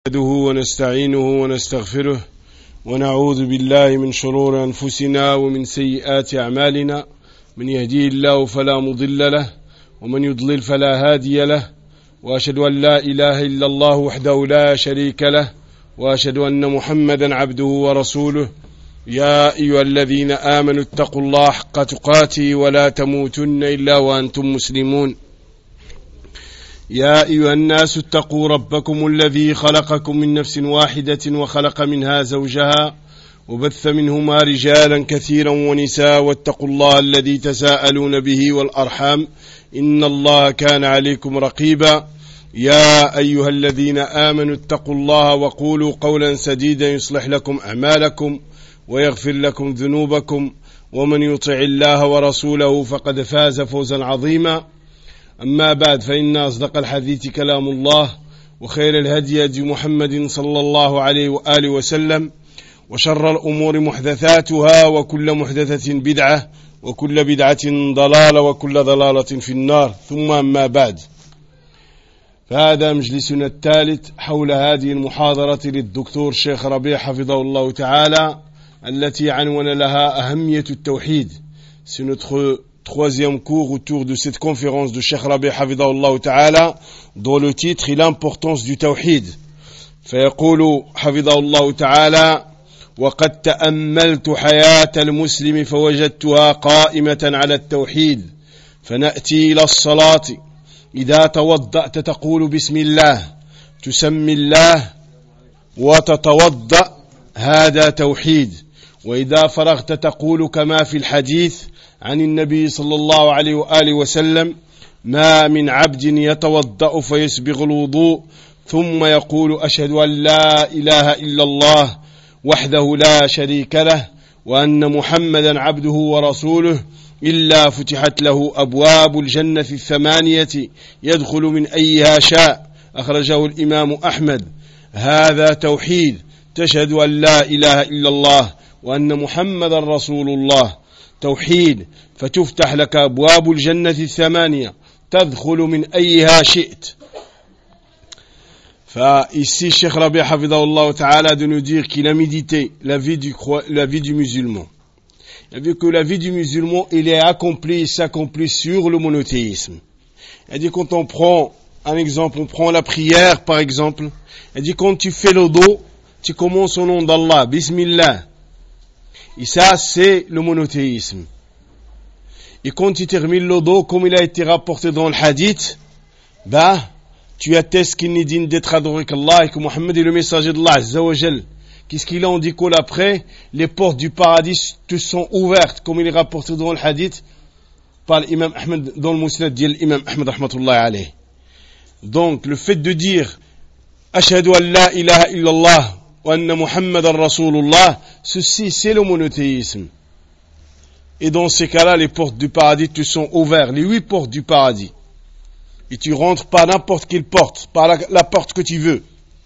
نحمده ونستعينه ونستغفره ونعوذ بالله من شرور أنفسنا ومن سيئات أعمالنا. من يهديه الله فلا مضل له ومن يضلل فلا هادي له، وأشهد أن لا إله إلا الله وحده لا شريك له، وأشهد أن محمدا عبده ورسوله. يا أيها الذين آمنوا اتقوا الله حق تقاته ولا تموتن إلا وأنتم مسلمون. يا أيها الناس اتقوا ربكم الذي خلقكم من نفس واحدة وخلق منها زوجها وبث منهما رجالا كثيرا ونساء، واتقوا الله الذي تساءلون به والأرحام إن الله كان عليكم رقيبا. يا أيها الذين آمنوا اتقوا الله وقولوا قولا سديدا يصلح لكم أعمالكم ويغفر لكم ذنوبكم، ومن يطع الله ورسوله فقد فاز فوزا عظيما. أما بعد، فإن أصدق الحديث كلام الله، وخير الهدي هدي محمد صلى الله عليه وآله وسلم، وشر الأمور محدثاتها، وكل محدثة بدعة، وكل بدعة ضلالة، وكل ضلالة في النار. ثم أما بعد، فهذا مجلسنا الثالث حول هذه المحاضرة للدكتور الشيخ ربيع حفظه الله تعالى، التي عنون لها أهمية التوحيد. C'est notre troisième cours autour de cette conférence de Cheikh Rabi' Hafidahullah Ta'ala, dont le titre est l'importance du tawhid. فيقول حفظه الله تعالى: وقد تأملت حياة المسلم فوجدتها قائمة على التوحيد، فنأتي إلى الصلاة إذا توضأت تقول بسم الله، تسمي الله وتتوضأ، هذا توحيد. وإذا فرغت تقول كما في الحديث عن النبي صلى الله عليه وآله وسلم: ما من عبد يتوضأ فيسبغ الوضوء ثم يقول أشهد أن لا إله إلا الله وحده لا شريك له وأن محمدا عبده ورسوله إلا فتحت له أبواب الجنة الثمانية يدخل من أيها شاء. أخرجه الإمام أحمد. هذا توحيد، تشهد أن لا إله إلا الله وأن محمدا رسول الله. توحيد، فتفتح لك أبواب الجنة الثمانية تدخل من أيها شئت. Ici, Cheikh Rabi' Hafidahullah Ta'ala de nous dire qu'il a médité la vie du musulman. Il a vu que la vie du musulman, il est accompli, il s'accomplit sur le monothéisme. Il a dit, quand on prend un exemple, on prend la prière par exemple, il a dit, quand tu fais le dos, tu commences au nom d'Allah, Bismillah. Et ça, c'est le monothéisme. Et quand tu termines le dos, comme il a été rapporté dans le hadith, tu attestes qu'il n'est digne d'être adoré qu'Allah et que Mohammed est le messager d'Allah Azza wa Jal. Qu'est-ce qu'il en dit après? Les portes du paradis te sont ouvertes, comme il est rapporté dans le hadith par l'imam Ahmed, dans le Musnad de l'imam Ahmed rahmatullahi alayhi. Donc, le fait de dire Ashhadu an la ilaha illallah wa anna Muhammadan Rasulullah, ceci c'est le monothéisme. Et dans ces cas-là, les portes du paradis te sont ouvertes, les 8 portes du paradis. Et tu rentres par n'importe quelle porte, par la porte que tu veux.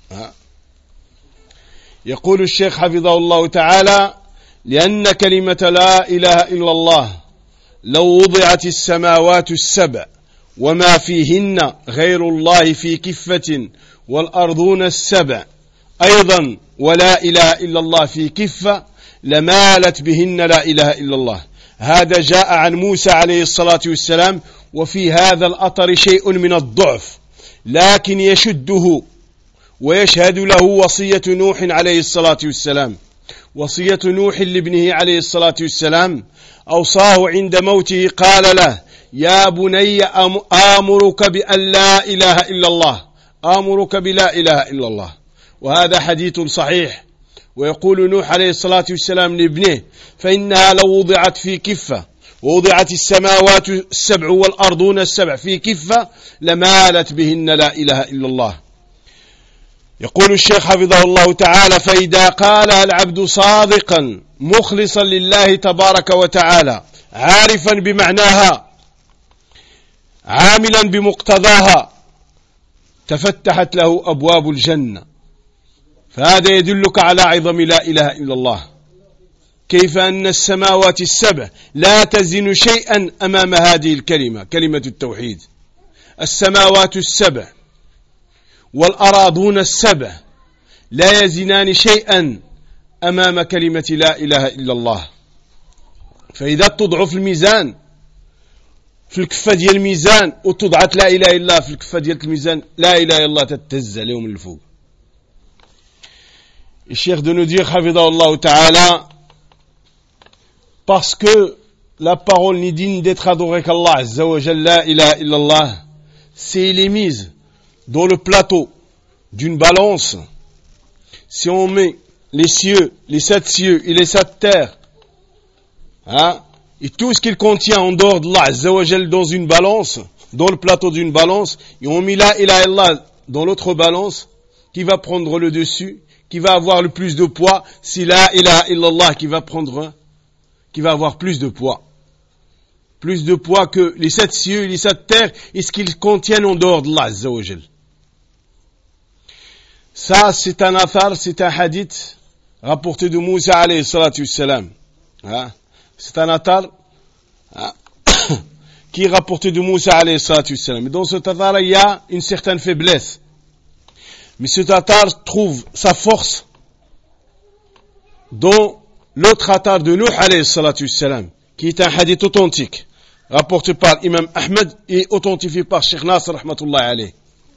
يقول الشيخ حفظه الله تعالى: لأن كلمة لا إله إلا الله لو وضعت السماوات السبع وما فيهن غير الله في كفة والأرضون السبع أيضا ولا إله إلا الله في كفة لمالت بهن لا إله إلا الله. هذا جاء عن موسى عليه الصلاة والسلام، وفي هذا الأثر شيء من الضعف، لكن يشده ويشهد له وصية نوح عليه الصلاة والسلام. وصية نوح لابنه عليه الصلاة والسلام، أوصاه عند موته قال له: يا بني آمرك بأن لا إله إلا الله، آمرك بلا إله إلا الله. وهذا حديث صحيح. ويقول نوح عليه الصلاة والسلام لابنه: فإنها لو وضعت في كفة ووضعت السماوات السبع والأرضون السبع في كفة لمالت بهن لا إله إلا الله. يقول الشيخ حفظه الله تعالى: فإذا قالها العبد صادقا مخلصا لله تبارك وتعالى عارفا بمعناها عاملا بمقتضاها تفتحت له أبواب الجنة. فهذا يدلك على عظم لا إله إلا الله، كيف أن السماوات السبع لا تزن شيئا أمام هذه الكلمة، كلمة التوحيد. السماوات السبع والأراضون السبع لا يزنان شيئا أمام كلمة لا إله إلا الله. فإذا تضعف الميزان في الكفة ديال الميزان وتضعت لا إله إلا الله في الكفة ديال الميزان, لا إله إلا الله تتهز عليهم الفوق. الشيخ de nous dire حفظه الله تعالى, parce que la parole n'est digne d'être adorée qu'Allah Azza wa Jalla, la ilaha illallah, si elle est mise dans le plateau d'une balance, si on met les cieux, les 7 cieux et les 7 terres, hein, et tout ce qu'il contient en dehors de Allah Azza wa Jalla dans une balance, dans le plateau d'une balance, et on met la ilaha illallah dans l'autre balance, qui va prendre le dessus, qui va avoir le plus de poids, c'est la ilaha illallah qui va avoir plus de poids. Plus de poids que les 7 cieux et les 7 terres et ce qu'ils contiennent en dehors de Allah Azza wa Jal. Ça, c'est un athar, c'est un hadith rapporté de Moussa alayhi salatu wassalam. C'est un athar qui est rapporté de Moussa alayhi salatu wassalam. Et dans cet athar, il y a une certaine faiblesse. Mais cet athar trouve sa force dans l'autre athar de Nuh alayhi salatu wassalam, qui est un hadith authentique, rapporté par Imam Ahmed et authentifié par Cheikh Nasr rahmatullah alayh.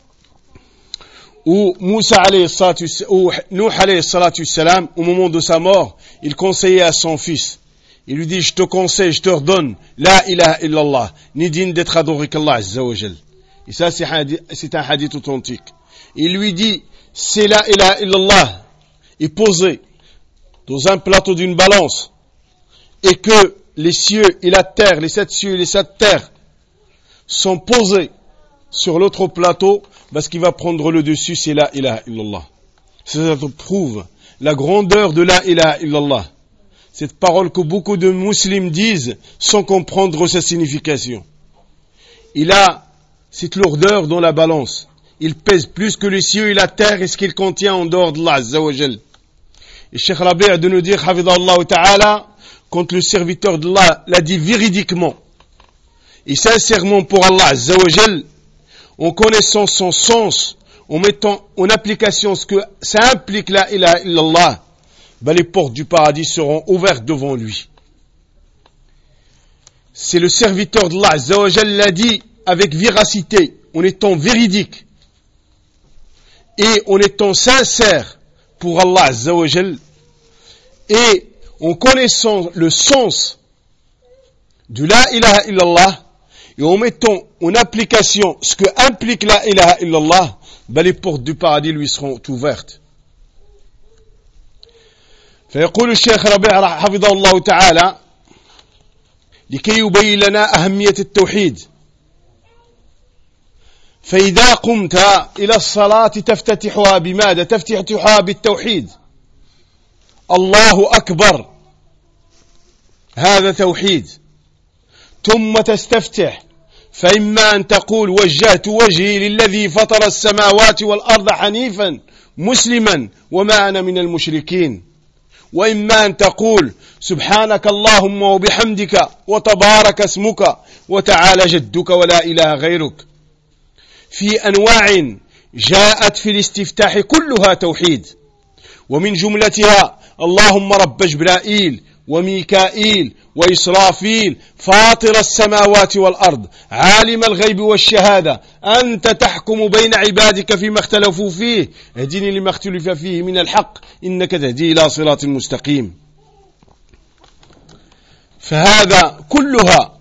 Où Moussa alayhi salatu wassalam, où Nuh alayhi salatu wassalam, au moment de sa mort, il conseillait à son fils. Il lui dit, je te conseille, je te redonne, la ilaha illallah, ni digne d'être adoré qu'Allah Azza wa Jal. Et ça, c'est un hadith authentique. Il lui dit, c'est la ilaha illallah est posée dans un plateau d'une balance, et que les cieux et la terre, les 7 cieux et les 7 terres sont posés sur l'autre plateau, parce qu'il va prendre le dessus, c'est la ilaha illallah. Ça prouve la grandeur de la ilaha illallah. Cette parole que beaucoup de musulmans disent sans comprendre sa signification. Il a cette lourdeur dans la balance. Il pèse plus que les cieux et la terre et ce qu'il contient en dehors de Allah Azza wa Jal. Et Cheikh Rabi' a de nous dire, hafidhahullah ta'ala, quand le serviteur d'Allah l'a dit véridiquement et sincèrement pour Allah Azza wa Jal, en connaissant son sens, en mettant en application ce que ça implique la ilaha illallah, ben les portes du paradis seront ouvertes devant lui. C'est le serviteur d'Allah Azza wa Jal l'a dit avec véracité, en étant véridique et en étant sincère pour Allah Azza wa Jal, et en connaissant le sens de la ilaha illallah et en mettant en application ce que implique la ilaha illallah, ben les portes du paradis lui seront ouvertes. فيقول الشيخ ربيع حفظه الله تعالى لكي يبين لنا أهمية التوحيد فإذا قمت إلى الصلاة تفتتحها بماذا؟ تفتتحها بالتوحيد. الله أكبر، هذا توحيد. ثم تستفتح، فإما أن تقول وجهت وجهي للذي فطر السماوات والأرض حنيفا مسلما وما أنا من المشركين، وإما أن تقول سبحانك اللهم وبحمدك وتبارك اسمك وتعالى جدك ولا إله غيرك. في أنواع جاءت في الاستفتاح كلها توحيد، ومن جملتها اللهم رب جبرائيل وميكائيل وإسرافيل فاطر السماوات والأرض عالم الغيب والشهادة أنت تحكم بين عبادك فيما اختلفوا فيه اهدني لما اختلف فيه من الحق إنك تهدي إلى صراط مستقيم. فهذا كلها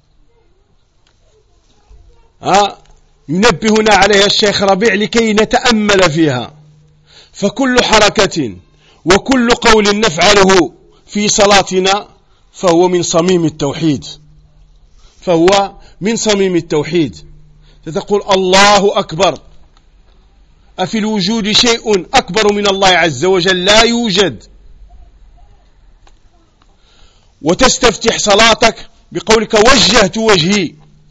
ينبهنا عليها الشيخ ربيع لكي نتأمل فيها. فكل حركة وكل قول نفعله في صلاتنا فهو من صميم التوحيد، فهو من صميم التوحيد. ستقول الله أكبر، أفي الوجود شيء أكبر من الله عز وجل؟ لا يوجد. وتستفتح صلاتك بقولك وجهت وجهي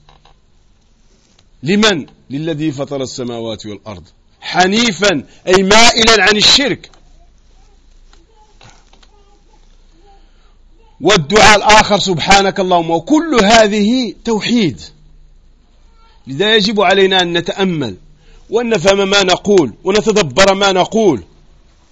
لمن؟ للذي فطر السماوات والأرض حنيفا أي مائلا عن الشرك. والدعاء الآخر سبحانك اللهم، وكل هذه توحيد. لذا يجب علينا أن نتأمل وأن نفهم ما نقول ونتدبر ما نقول.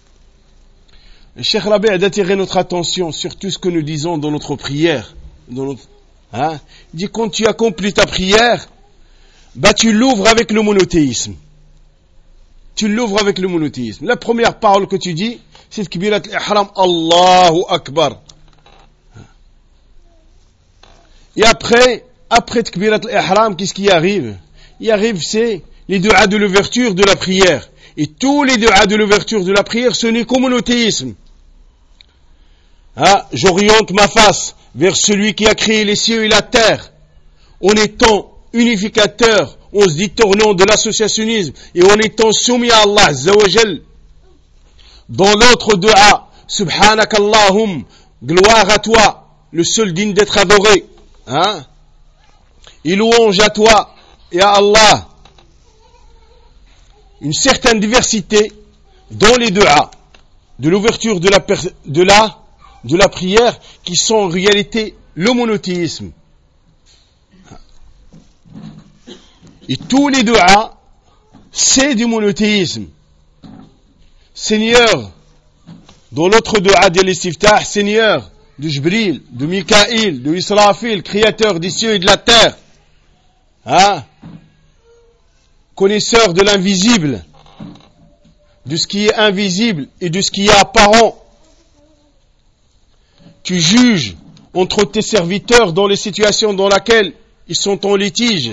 Le Cheikh Rabi' a d'attirer notre attention sur tout ce que nous disons dans notre prière. Il dit, quand tu accomplis ta prière, tu l'ouvres avec le monothéisme. Tu l'ouvres avec le monothéisme. La première parole que tu dis, c'est Takbirat al-Ihram, Allahu Akbar. Et après Takbirat al-Ihram, qu'est-ce qui arrive? Il arrive, c'est les du'as de l'ouverture de la prière. Et tous les du'as de l'ouverture de la prière, ce n'est qu'au monothéisme. J'oriente ma face vers celui qui a créé les cieux et la terre. En étant unificateur, en se détournant de l'associationnisme et en étant soumis à Allah Azza wa Jal. Dans l'autre du'a, Subhanakallahum, gloire à toi, le seul digne d'être adoré. Et louange à toi et à Allah. Une certaine diversité dans les du'a de l'ouverture de la prière qui sont en réalité le monothéisme. Et tous les du'a, c'est du monothéisme. Seigneur, dans l'autre du'a de l'istiftah, Seigneur de Jibril, de Mikaïl, de Israfil, créateur des cieux et de la terre, connaisseur de l'invisible, de ce qui est invisible et de ce qui est apparent. Tu juges entre tes serviteurs dans les situations dans lesquelles ils sont en litige.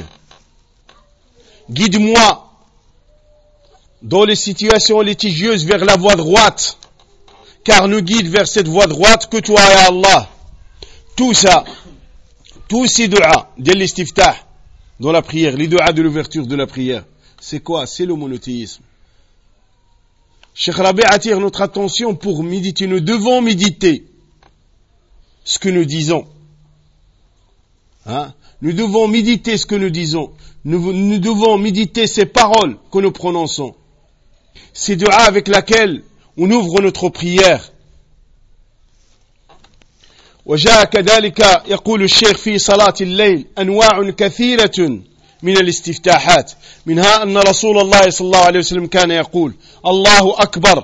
Guide-moi dans les situations litigieuses vers la voie droite, car ne guide vers cette voie droite que toi et Allah. Tout ça, tous ces du'a de l'istiftah dans la prière, les du'a de l'ouverture de la prière, c'est quoi? C'est le monothéisme. Cheikh Rabi' attire notre attention pour méditer. Nous devons méditer ce que nous disons. Nous devons méditer ce que nous disons. Nous devons méditer ces paroles que nous prononçons. C'est du'a avec laquelle on ouvre notre prière. وجاء كذلك يقول الشيخ في صلاة الليل أنواع كثيرة من الاستفتاحات منها أن رسول الله صلى الله عليه وسلم كان يقول الله أكبر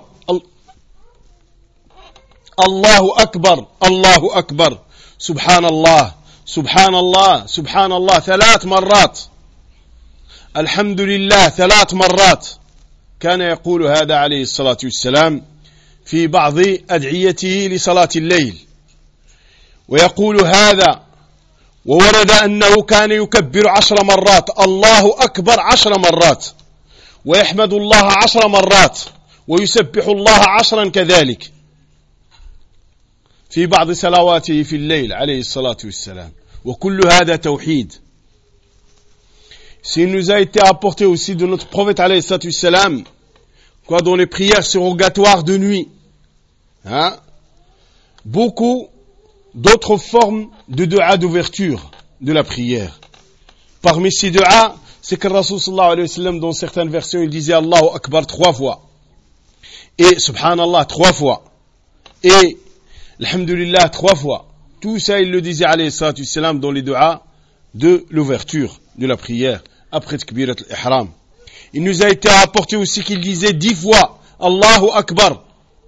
الله أكبر الله أكبر سبحان الله سبحان الله سبحان الله 3 مرات الحمد لله 3 مرات كان يقول هذا عليه الصلاة والسلام في بعض أدعيته لصلاة الليل ويقول هذا وورد أنه كان يكبر 10 مرات الله أكبر 10 مرات ويحمد الله 10 مرات ويسبح الله 10 كذلك في بعض صلواته في الليل عليه الصلاة والسلام وكل هذا توحيد. S'il nous a été apporté aussi de notre prophète alayhi salatu wassalam, quoi, dans les prières surrogatoires de nuit, beaucoup d'autres formes de du'a d'ouverture de la prière. Parmi ces du'a, c'est que le Rasul sallallahu alayhi wa sallam, dans certaines versions, il disait Allahu Akbar 3 fois, et Subhanallah 3 fois, et Alhamdulillah 3 fois. Tout ça, il le disait alayhi salatu wassalam dans les du'a de l'ouverture de la prière, après Takbirat al-Ihram. Il nous a été apporté aussi qu'il disait 10 fois Allahu Akbar.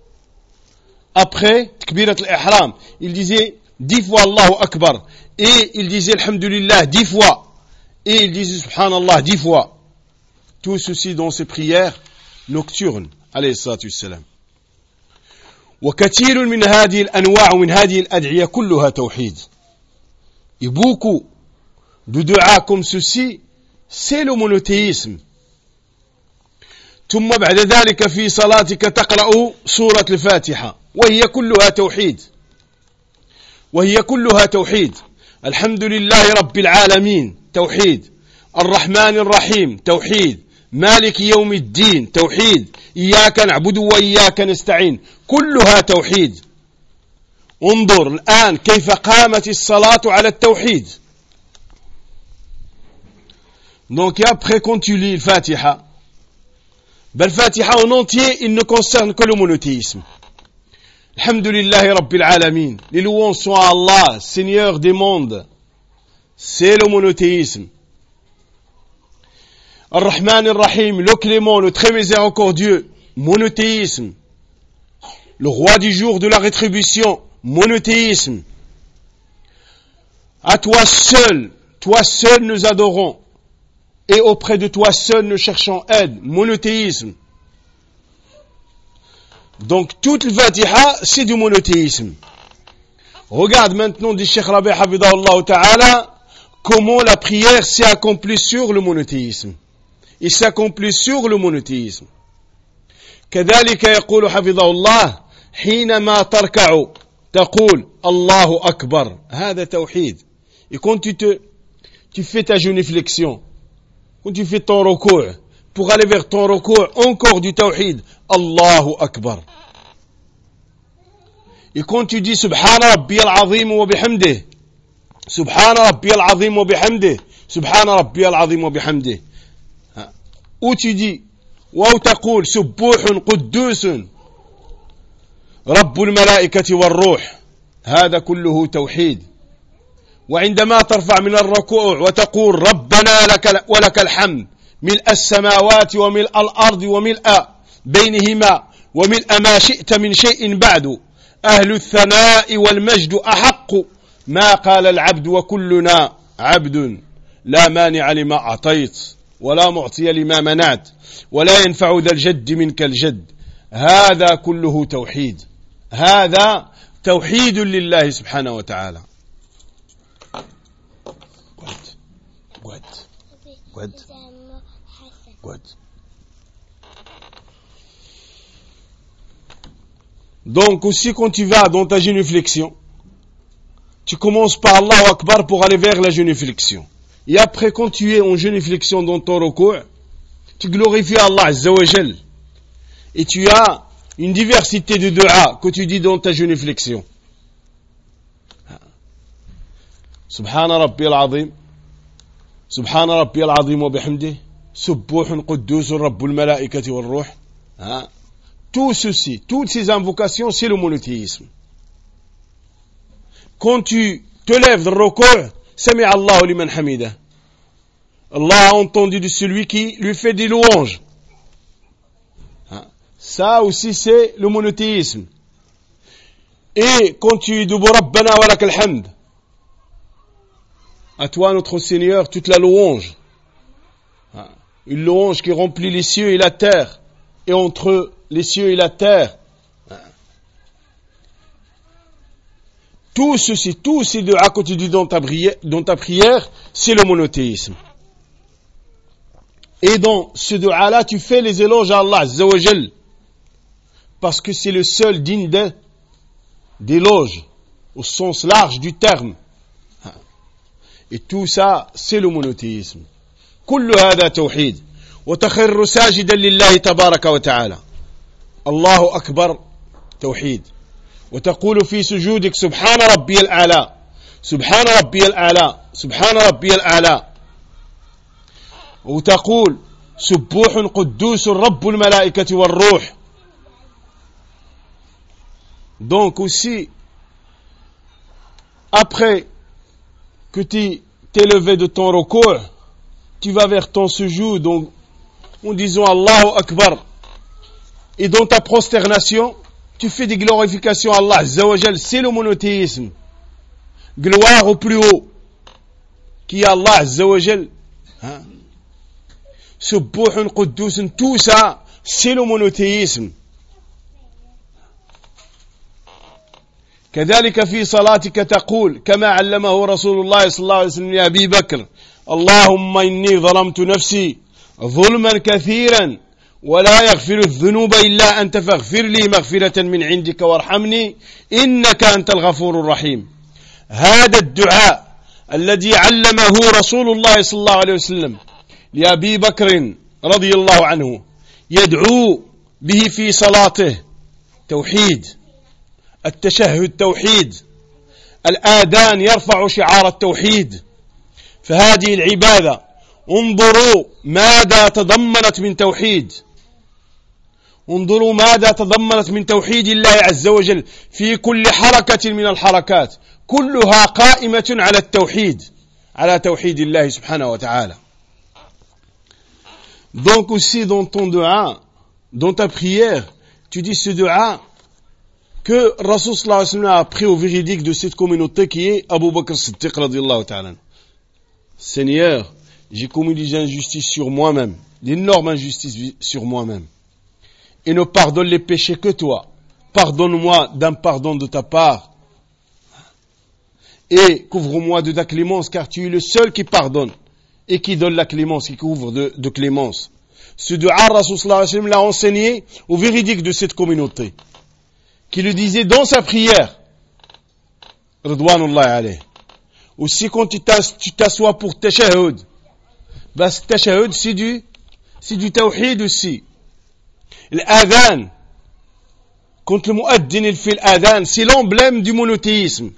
Après Takbirat al-Ihram, il disait 10 fois Allahu Akbar. Et il disait Alhamdulillah 10 fois. Et il disait Subhanallah 10 fois. Tout ceci dans ses prières nocturnes, alayhi salatu wassalam. وكثير من هذه الأنواع ومن هذه الأدعية كلها توحيد. Et beaucoup de du'a comme ceci, c'est le monothéisme. ثم بعد ذلك في صلاتك تقرأ سورة الفاتحة وهي كلها توحيد. وهي كلها توحيد. الحمد لله رب العالمين توحيد. الرحمن الرحيم توحيد. مالك يوم الدين توحيد. إياك نعبد وإياك نستعين كلها توحيد. انظر الآن كيف قامت الصلاة على التوحيد. Donc après quand tu lis le Fatiha, le Fatiha en entier, il ne concerne que le monothéisme. Alhamdulillahi Rabbil Alamin. Les louanges sont à Allah, Seigneur des mondes. C'est le monothéisme. Ar-Rahman Ar-Rahim, le clément, le très miséricordieux, monothéisme. le roi du jour de la rétribution, monothéisme. À toi seul nous adorons, et auprès de toi seul nous cherchons aide, monothéisme. Donc toute le Fatiha, c'est du monothéisme. Regarde maintenant du Cheikh Rabi' Hafidahullah Ta'ala, comment la prière s'est accomplie sur le monothéisme. Il s'accomplit sur le monothéisme. كذلك يقول حفظه الله حينما تركع تقول الله أكبر. هذا توحيد. Et quand tu fais ta génuflexion, quand tu fais ton recours, pour aller vers ton recours, encore du tawhid, Allahu Akbar. Et quand tu dis Subhana Rabbiyal Azim wa bihamdih, Subhana Rabbiyal Azim wa bihamdih, Subhana Rabbiyal Azim wa bihamdih, ou tu dis ou تقول سبوح قدوس رب الملائكة والروح, هذا كله توحيد. وعندما ترفع من الركوع وتقول ربنا ولك الحمد ملء السماوات وملء الأرض وملء بينهما وملء ما شئت من شيء بعد أهل الثناء والمجد أحق ما قال العبد وكلنا عبد لا مانع لما أعطيت ولا معطي لما منعت ولا ينفع ذا الجد منك الجد. هذا كله توحيد. هذا توحيد لله سبحانه وتعالى. Donc aussi quand tu vas dans ta génuflexion, tu commences par Allahu Akbar pour aller vers la génuflexion. Et après quand tu es en génuflexion dans ton recours, tu glorifies Allah Azza wa Jal. Et tu as une diversité de dua que tu dis dans ta génuflexion. Subhana Rabbiyal Azim, Subhana Rabbiyal Azim wa bihamdih, Subbuhun Quddusun Rabbul Malaikati wal Ruh. Tout ceci, toutes ces invocations, c'est le monothéisme. Quand tu te lèves de recours, Sami Allahu liman hamidah. Allah a entendu de celui qui lui fait des louanges. Ça aussi c'est le monothéisme. Et quand tu dis Rabbana wa lakal hamd, à toi notre Seigneur toute la louange. Une louange qui remplit les cieux et la terre, et entre les cieux et la terre. Tout ceci, tous ces deux à côté du dans ta prière, c'est le monothéisme. Et dans ce dua-là, tu fais les éloges à Allah Azza wa Jal, parce que c'est le seul digne d'éloge, au sens large du terme. Et tout ça, c'est le monothéisme. كل هذا توحيد. وتخر ساجدا لله تبارك وتعالى. الله أكبر توحيد. وتقول في سجودك سبحان ربي الأعلى سبحان ربي الأعلى سبحان ربي الأعلى. وتقول سبوح قدوس رب الملائكة والروح. Donc aussi, après que tu t'es levé de ton recours, tu vas vers ton sujoud en disant Allahu Akbar. Et dans ta prosternation, tu fais des glorifications à Allah Azza wa Jal. C'est le monothéisme. Gloire au plus haut, qui est Allah Azza wa Jal. Subbuhun Quddusun, tout ça, c'est le monothéisme. كذلك في صلاتك تقول كما علمه رسول الله صلى الله عليه وسلم يا أبي بكر اللهم إني ظلمت نفسي ظلما كثيرا ولا يغفر الذنوب إلا أنت فاغفر لي مغفرة من عندك وارحمني إنك أنت الغفور الرحيم. هذا الدعاء الذي علمه رسول الله صلى الله عليه وسلم لأبي بكر رضي الله عنه يدعو به في صلاته توحيد. التشهد توحيد. الآذان يرفع شعار التوحيد. فهذه العبادة انظروا ماذا تضمنت من توحيد. انظروا ماذا تضمنت من توحيد الله عز وجل في كل حركة من الحركات كلها قائمة على التوحيد على توحيد الله سبحانه وتعالى. Donc aussi dans ton dua, dans ta prière, tu dis ce dua que Rasul sallallahu alayhi wa sallam a appris au véridique de cette communauté qui est Abu Bakr Siddiq radiyallahu ta'ala. Seigneur, j'ai commis des injustices sur moi-même, d'énormes injustices sur moi-même. Et ne pardonne les péchés que toi. Pardonne-moi d'un pardon de ta part. Et couvre-moi de ta clémence, car tu es le seul qui pardonne et qui donne la clémence, qui couvre de clémence. Ce dua, Rasul sallallahu alayhi wa sallam l'a enseigné au véridique de cette communauté, qui le disait dans sa prière. Ridwanullahi alayhi. Aussi quand tu t'assois pour tashahhud, bah ce tashahhud c'est du tawhid aussi. L'adhan, quand le muaddin il fait l'adhan, c'est l'emblème du monothéisme.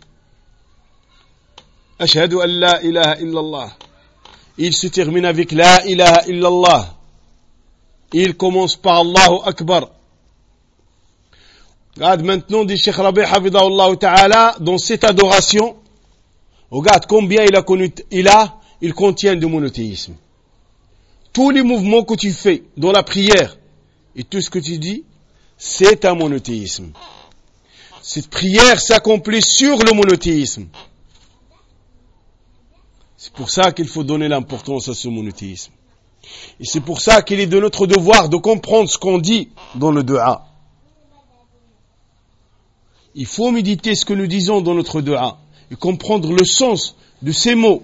Ashhadu an la ilaha illallah. Il se termine avec la ilaha illallah. Il commence par Allahu Akbar. Regarde maintenant dit Cheikh Rabi' Hafidahullah Ta'ala dans cette adoration. Regarde combien il contient de monothéisme. Tous les mouvements que tu fais dans la prière et tout ce que tu dis, c'est un monothéisme. Cette prière s'accomplit sur le monothéisme. C'est pour ça qu'il faut donner l'importance à ce monothéisme. Et c'est pour ça qu'il est de notre devoir de comprendre ce qu'on dit dans le dua. Il faut méditer ce que nous disons dans notre dua et comprendre le sens de ces mots.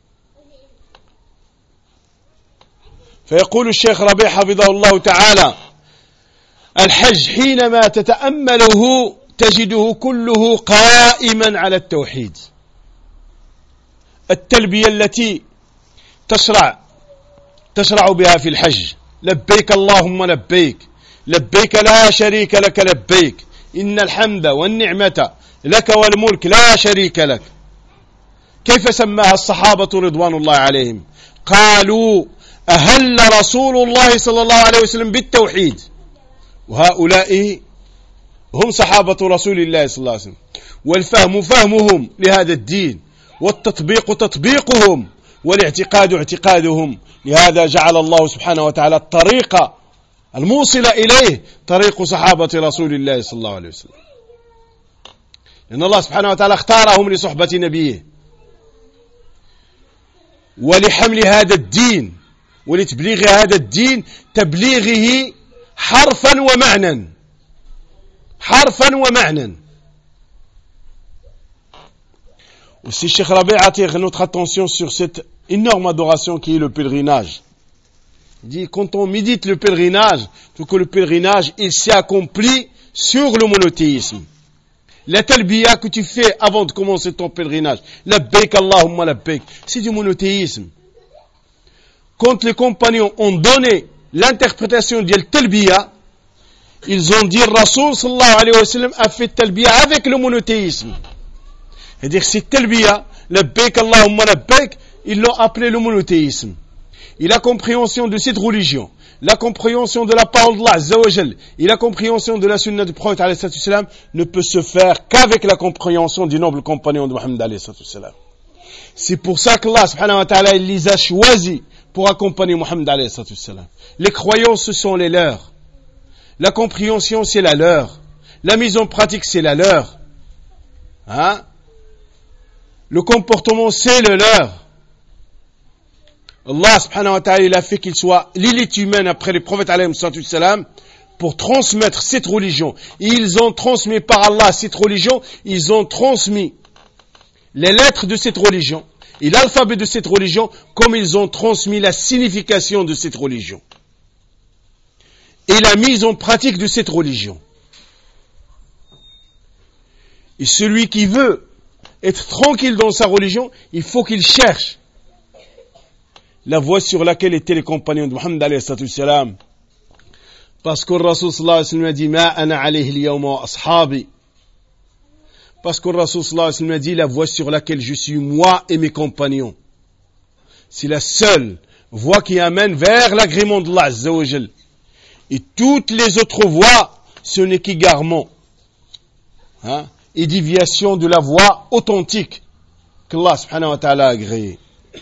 فيقول الشيخ ربيع حفظه الله تعالى الحج حينما تتأمله تجده كله قائما على التوحيد. التلبية التي تشرع بها في الحج لبيك اللهم لبيك لبيك لا شريك لك لبيك إن الحمد والنعمة لك والملك لا شريك لك. كيف سماها الصحابة رضوان الله عليهم؟ قالوا أهل رسول الله صلى الله عليه وسلم بالتوحيد. وهؤلاء هم صحابة رسول الله صلى الله عليه وسلم، والفهم فهمهم لهذا الدين، والتطبيق تطبيقهم، والاعتقاد اعتقادهم. لهذا جعل الله سبحانه وتعالى الطريق الموصل إليه طريق صحابة رسول الله صلى الله عليه وسلم، لأن الله سبحانه وتعالى اختارهم لصحبة نبيه ولحمل هذا الدين ولتبليغ هذا الدين تبليغه حرفا ومعنى حرفا ومعنى. Aussi, Cheikh Rabi' attire notre attention sur cette énorme adoration qui est le pèlerinage. Il dit, quand on médite le pèlerinage, tout que le pèlerinage, il s'est accompli sur le monothéisme. La talbiya que tu fais avant de commencer ton pèlerinage, labbaik Allahumma labbaik, c'est du monothéisme. Quand les compagnons ont donné l'interprétation de la talbiya, ils ont dit, Rasul sallallahu alayhi wa sallam a fait talbiya avec le monothéisme. C'est-à-dire, cette talbiya, labbaik Allahumma labbaik, ils l'ont appelé le monothéisme. Et la compréhension de cette religion, la compréhension de la parole d'Allah Azza wa Jal, et la compréhension de la sunna du prophète alayhi salatu wassalam ne peut se faire qu'avec la compréhension du noble compagnon de Muhammad alayhi salatu wassalam. C'est pour ça qu'Allah subhanahu wa ta'ala, il les a choisis pour accompagner Muhammad alayhi salatu wassalam. Les croyances, ce sont les leurs. La compréhension, c'est la leur. La mise en pratique, c'est la leur. Hein? Le comportement, c'est le leur. Allah subhanahu wa ta'ala, il a fait qu'il soit l'élite humaine après les prophètes alayhi salam pour transmettre cette religion. Et ils ont transmis par Allah cette religion, ils ont transmis les lettres de cette religion et l'alphabet de cette religion comme ils ont transmis la signification de cette religion et la mise en pratique de cette religion. Et celui qui veut être tranquille dans sa religion, il faut qu'il cherche la voie sur laquelle étaient les compagnons de Muhammad alayhi salam. Parce que le Rasul sallallahu alayhi wa sallam a dit ma ana alayhi al-yawma wa ashabi. Parce que le Rasul sallallahu alayhi wa sallam a dit la voie sur laquelle je suis moi et mes compagnons. C'est la seule voie qui amène vers l'agrément d'Allah Azza wa Jal. Et toutes les autres voies, ce n'est qu'égarement, hein, et déviation de la voie authentique qu'Allah subhanahu wa ta'ala a agréée.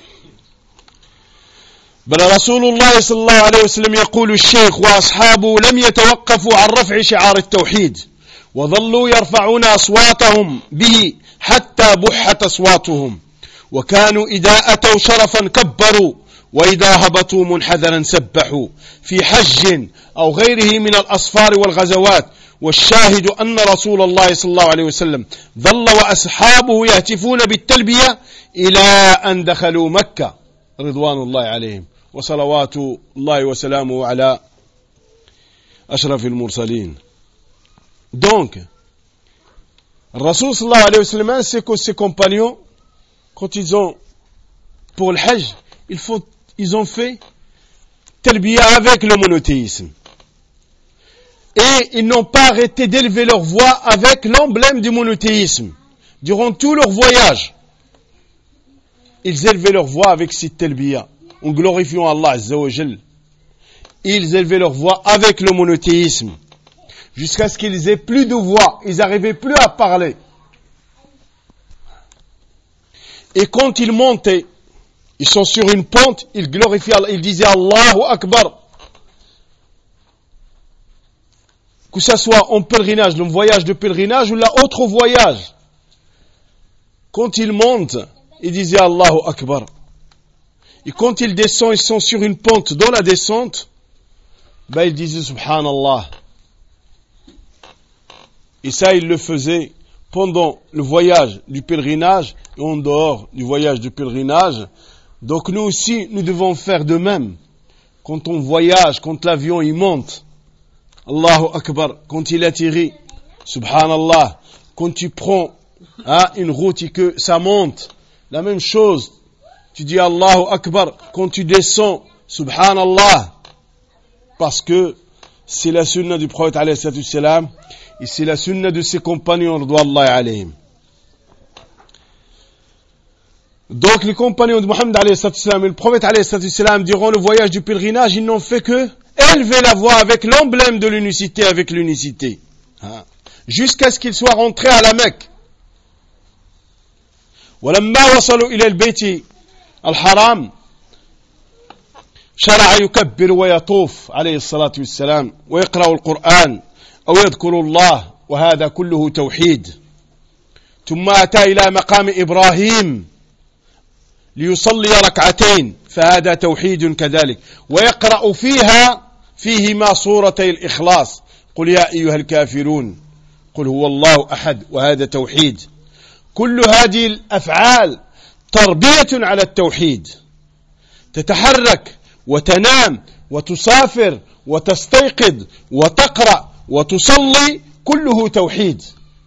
بل رسول الله صلى الله عليه وسلم يقول الشيخ وأصحابه لم يتوقفوا عن رفع شعار التوحيد وظلوا يرفعون أصواتهم به حتى بحت أصواتهم وكانوا إذا أتوا شرفا كبروا وإذا هبطوا منحدرا سبحوا في حج أو غيره من الأسفار والغزوات والشاهد أن رسول الله صلى الله عليه وسلم ظل وأصحابه يهتفون بالتلبية إلى أن دخلوا مكة رضوان الله عليهم وصلوات الله وسلامه على أشرف المرسلين. Donc, Rasoul sallallahu alayhi wa sallam, c'est que ses compagnons, quand ils ont, pour le Hajj, ils ont fait talbiya avec le monothéisme. Et ils n'ont pas arrêté d'élever leur voix avec l'emblème du monothéisme. Durant tout leur voyage, ils élevaient leur voix avec cette talbiya, en glorifiant Allah Azza wa Jal. Ils élevaient leur voix avec le monothéisme, jusqu'à ce qu'ils aient plus de voix, ils n'arrivaient plus à parler. Et quand ils montaient, ils sont sur une pente, ils glorifiaient Allah, ils disaient Allahu Akbar. Que ce soit en pèlerinage, le voyage de pèlerinage ou l'autre voyage. Quand ils montent, ils disaient Allahu Akbar. Et quand ils descendent, ils sont sur une pente dans la descente, ils disaient Subhanallah. Et ça, ils le faisaient pendant le voyage du pèlerinage et en dehors du voyage du pèlerinage. Donc nous aussi, nous devons faire de même. Quand on voyage, quand l'avion il monte, Allahu Akbar, quand il atterrit, Subhanallah, quand tu prends une route et que ça monte, la même chose, tu dis Allahu Akbar, quand tu descends, Subhanallah, parce que c'est la sunna du prophète alayhi salatu wassalam, et c'est la sunna de ses compagnons, radouallahi alayhim. Donc les compagnons de Mohammed alayhi salatu wassalam et le prophète alayhi salatu wassalam, durant le voyage du pèlerinage, ils n'ont fait que élever la voix avec l'emblème de l'unicité, avec l'unicité. Jusqu'à ce qu'ils soient rentrés à la Mecque. ولما وصلوا إلى البيت الحرام شرع يكبر ويطوف عليه الصلاة والسلام ويقرأ القرآن أو يذكر الله وهذا كله توحيد. ثم أتى إلى مقام إبراهيم ليصلي ركعتين فهذا توحيد كذلك ويقرأ فيهما سورتي الإخلاص قل يا أيها الكافرون قل هو الله أحد وهذا توحيد. كل هذه الأفعال تربية على التوحيد. تتحرك وتنام وتسافر وتستيقظ وتقرأ وتصلي كله توحيد.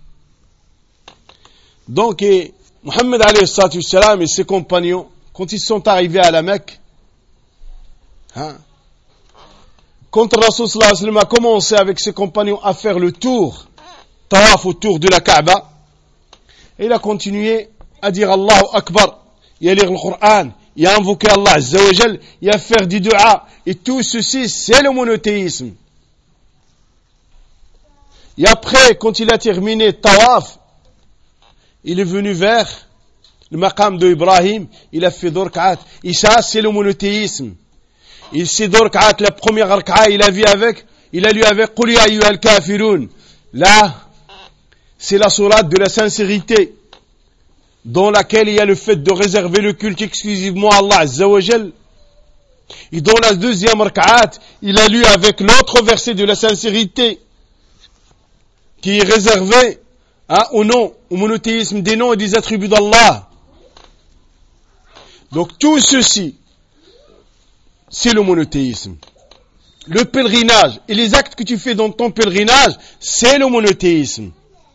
Donc Mohammed alayhi salatu wassalam et ses compagnons, quand ils sont arrivés à la Mecque, quand Rasoul sallallahu alayhi wa sallam a commencé avec ses compagnons à faire le tour, tawaf autour de la Kaaba, et il a continué à dire Allahu Akbar, et à lire le Coran, et à invoquer Allah Azza wa Jal, et à faire du dua, et tout ceci c'est le monothéisme. Et après, quand il a terminé tawaf, il est venu vers le maqam de Ibrahim, il a fait deux rak'at, et ça c'est le monothéisme. Il s'est deux rak'at, la première rak'a, il a lu avec Qul ya ayyuhal kafirun. Là, c'est la sourate de la sincérité, dans laquelle il y a le fait de réserver le culte exclusivement à Allah Azza wa Jal. Et dans la deuxième rak'at, il a lu avec l'autre verset de la sincérité, qui est réservé au nom, au monothéisme des noms et des attributs d'Allah. Donc tout ceci, c'est le monothéisme. Le pèlerinage et les actes que tu fais dans ton pèlerinage, c'est le monothéisme.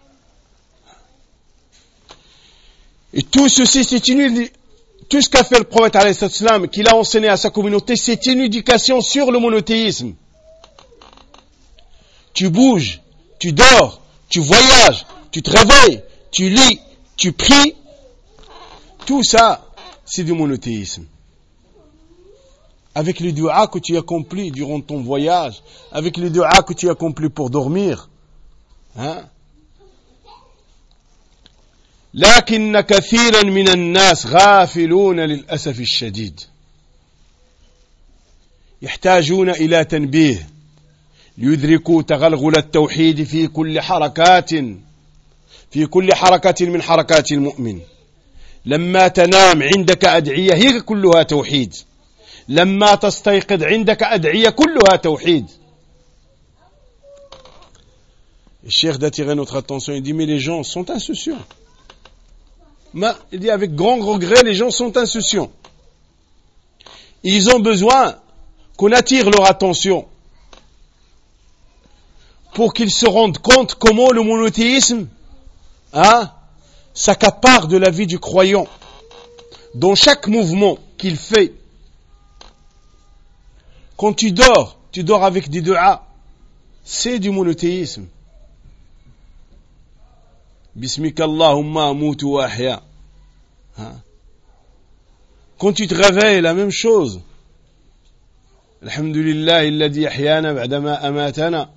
Et tout ceci, tout ce qu'a fait le prophète alayhi salatu wassalam, qu'il a enseigné à sa communauté, c'est une éducation sur le monothéisme. Tu bouges, tu dors, tu voyages, tu te réveilles, tu lis, tu pries. Tout ça, c'est du monothéisme. Avec les du'a que tu accomplis durant ton voyage, avec les du'a que tu accomplis pour dormir. لكن كثيرا من الناس غافلون للأسف الشديد يحتاجون إلى تنبيه ليدركوا تغلغل التوحيد في كل حركة من حركات المؤمن. لما تنام عندك أدعية هي كلها توحيد، لما تستيقظ عندك أدعية كلها توحيد. Le cheikh d'attirer notre attention, il dit mais les gens sont insouciants. Il dit avec grand regret, les gens sont insouciants. Ils ont besoin qu'on attire leur attention pour qu'ils se rendent compte comment le monothéisme s'accapare de la vie du croyant. Dans chaque mouvement qu'il fait, quand tu dors avec des du'a, c'est du monothéisme. Bismika Allahumma amutu wa ahya. Quand tu te réveilles, la même chose. Alhamdulillah alladhi ahyana ba'dama amatana.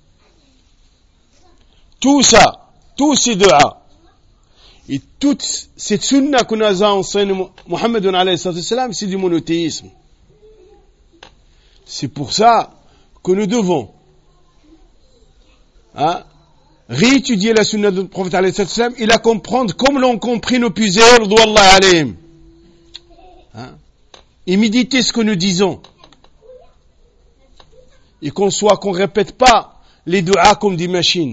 Tout ça, tous ces du'a, et toute cette sunna qu'on a enseignée Muhammad alayhi salam, c'est du monothéisme. C'est pour ça que nous devons réétudier la sunna du prophète alayhi salam et la comprendre comme l'ont compris nos plusieurs radouallahu alayhim. Et méditer ce que nous disons. Et qu'on répète pas les du'a comme des machines.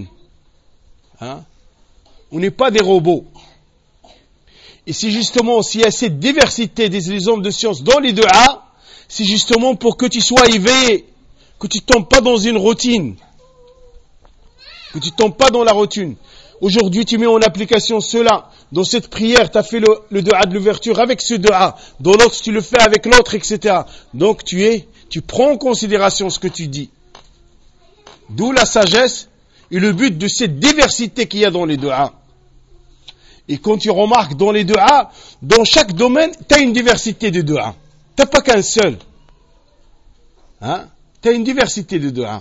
On n'est pas des robots. Et c'est justement, s'il y a cette diversité des hommes de science dans les du'a, c'est justement pour que tu sois éveillé, que tu tombes pas dans une routine, que tu tombes pas dans la routine. Aujourd'hui, tu mets en application cela. Dans cette prière, tu as fait le du'a de l'ouverture avec ce du'a. Dans l'autre, tu le fais avec l'autre, etc. Donc, tu prends en considération ce que tu dis. D'où la sagesse et le but de cette diversité qu'il y a dans les du'a. Et quand tu remarques dans les du'a, dans chaque domaine, tu as une diversité de du'a. Tu n'as pas qu'un seul. Tu as une diversité de du'a.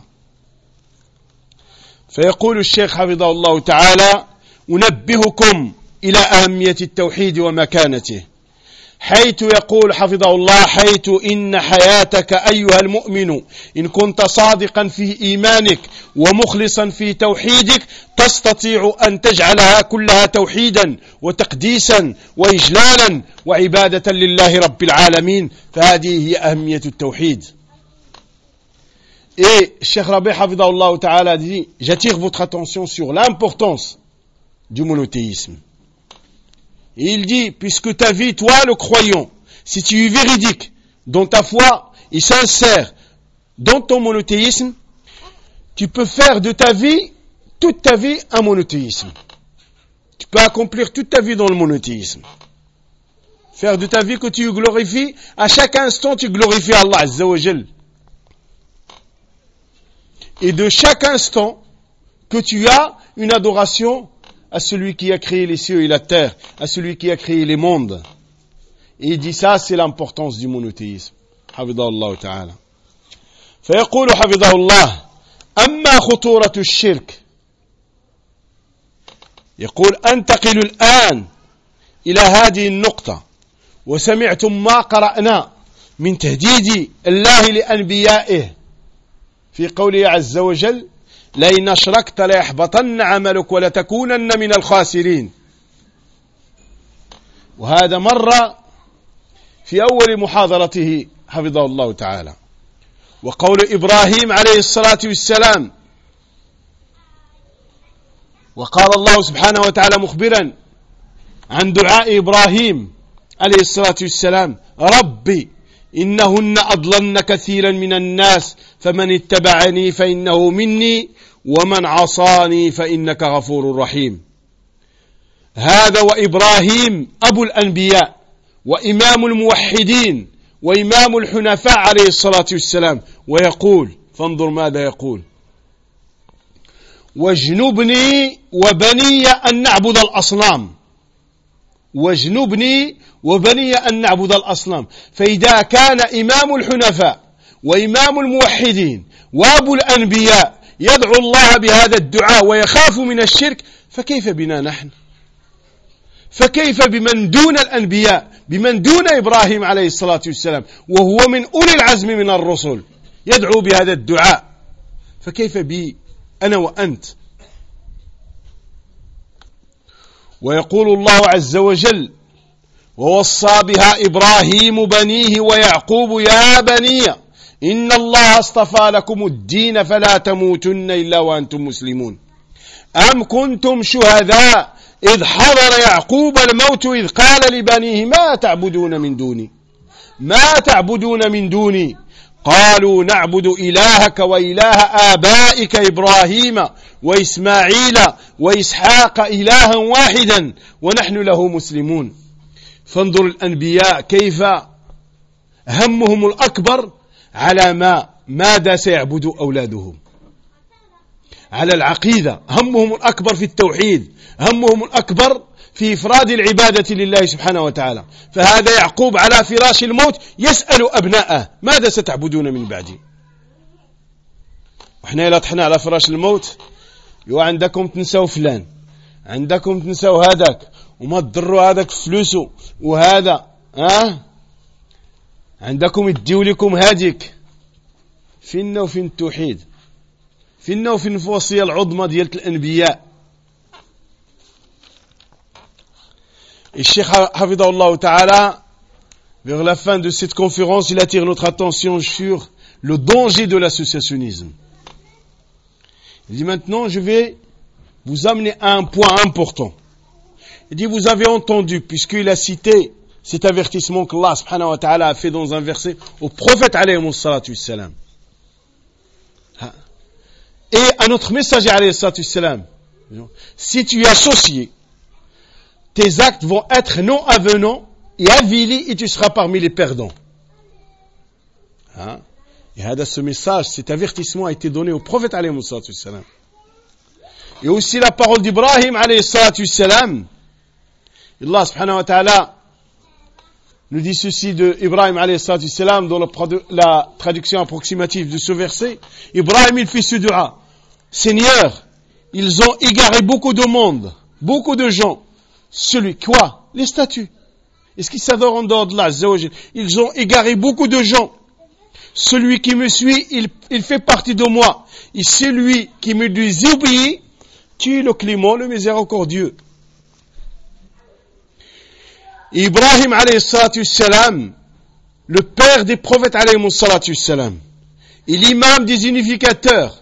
فيقول الشيخ حفظه الله تعالى: أنبهكم إلى أهمية التوحيد ومكانته، حيث يقول حفظه الله: حيث إن حياتك أيها المؤمن إن كنت صادقا في إيمانك ومخلصا في توحيدك تستطيع أن تجعلها كلها توحيدا وتقديسا وإجلالا وعبادة لله رب العالمين، فهذه هي أهمية التوحيد. Et Cheikh Rabi Hafidahullah Ta'ala dit: j'attire votre attention sur l'importance du monothéisme. Et il dit, puisque ta vie, toi le croyant, si tu es véridique dans ta foi et sincère dans ton monothéisme, tu peux faire de ta vie, toute ta vie, un monothéisme. Tu peux accomplir toute ta vie dans le monothéisme. Faire de ta vie que tu glorifies, à chaque instant tu glorifies Allah Azza wa Jal. Et de chaque instant que tu as une adoration à celui qui a créé les cieux et la terre, à celui qui a créé les mondes. Et il dit ça, c'est l'importance du monothéisme. حفظه الله تعالى. فيقول حفظه الله: أما خطورة الشرك، يقول: أنتقل الآن إلى هذه النقطة. وسمعتم ما قرأنا من تهديد الله لأنبيائه في قوله عز وجل: لئن أشركت ليحبطن عملك ولتكونن من الخاسرين. وهذا مر في أول محاضرته حفظه الله تعالى. وقول إبراهيم عليه الصلاة والسلام، وقال الله سبحانه وتعالى مخبرا عن دعاء إبراهيم عليه الصلاة والسلام: ربي إنهن أضللن كثيرا من الناس فمن اتبعني فإنه مني ومن عصاني فإنك غفور رحيم. هذا وإبراهيم أبو الأنبياء وإمام الموحدين وإمام الحنفاء عليه الصلاة والسلام. ويقول، فانظر ماذا يقول: واجنبني وبني أن نعبد الأصنام. واجنبني وبني أن نعبد الأصنام. فإذا كان إمام الحنفاء وإمام الموحدين وأبو الأنبياء يدعو الله بهذا الدعاء ويخاف من الشرك، فكيف بنا نحن؟ فكيف بمن دون الأنبياء، بمن دون إبراهيم عليه الصلاة والسلام وهو من أولي العزم من الرسل يدعو بهذا الدعاء؟ فكيف بي أنا وأنت؟ ويقول الله عز وجل ووصى بها إبراهيم بنيه ويعقوب يا بني إن الله اصطفى لكم الدين فلا تموتن إلا وأنتم مسلمون أم كنتم شهداء إذ حضر يعقوب الموت إذ قال لبنيه ما تعبدون من دوني قالوا نعبد إلهك وإله آبائك إبراهيم وإسماعيل وإسحاق إلها واحدا ونحن له مسلمون. فانظر الأنبياء كيف همهم الأكبر على ماذا سيعبد أولادهم، على العقيدة، همهم الأكبر في التوحيد، همهم الأكبر في إفراد العبادة لله سبحانه وتعالى. فهذا يعقوب على فراش الموت يسأل أبناءه ماذا ستعبدون من بعدي؟ وإحنا إلا طحنا على فراش الموت عندكم تنسوا فلان، عندكم تنسوا هذاك، وما تضروا هذاك فلوسه، وهذا عندكم يديو لكم هاديك. فينا وفين التوحيد؟ فينا وفين الوصية العظمى ديال الأنبياء؟ الشيخ حفظه الله تعالى, vers la fin de cette conférence, il attire notre attention sur le danger de l'associationnisme. Il dit maintenant, je vais vous amener à un point important. Il dit, vous avez entendu, puisqu'il a cité cet avertissement qu'Allah subhanahu wa ta'ala a fait dans un verset au prophète alayhi salatu wassalam. Et à notre messager alayhi salatu wassalam, si tu es associé, tes actes vont être non avenants et avilis et tu seras parmi les perdants. Et ce message, cet avertissement a été donné au prophète alayhi salatu wassalam. Et aussi la parole d'Ibrahim alayhi salatu wassalam. Allah subhanahu wa ta'ala nous dit ceci de Ibrahim alayhi salatu wassalam dans la traduction approximative de ce verset. Ibrahim, il fait ce dua. Seigneur, ils ont égaré beaucoup de monde, beaucoup de gens. Quoi? Les statues. Est-ce qu'ils s'adorent en dehors de Allah Azza wa Jal? Ils ont égaré beaucoup de gens. Celui qui me suit, il fait partie de moi. Et celui qui me désobéit, tu es le clément, le miséricordieux. Ibrahim alayhi salatu wassalam, le père des prophètes alayhi salatu wassalam, et l'imam des unificateurs,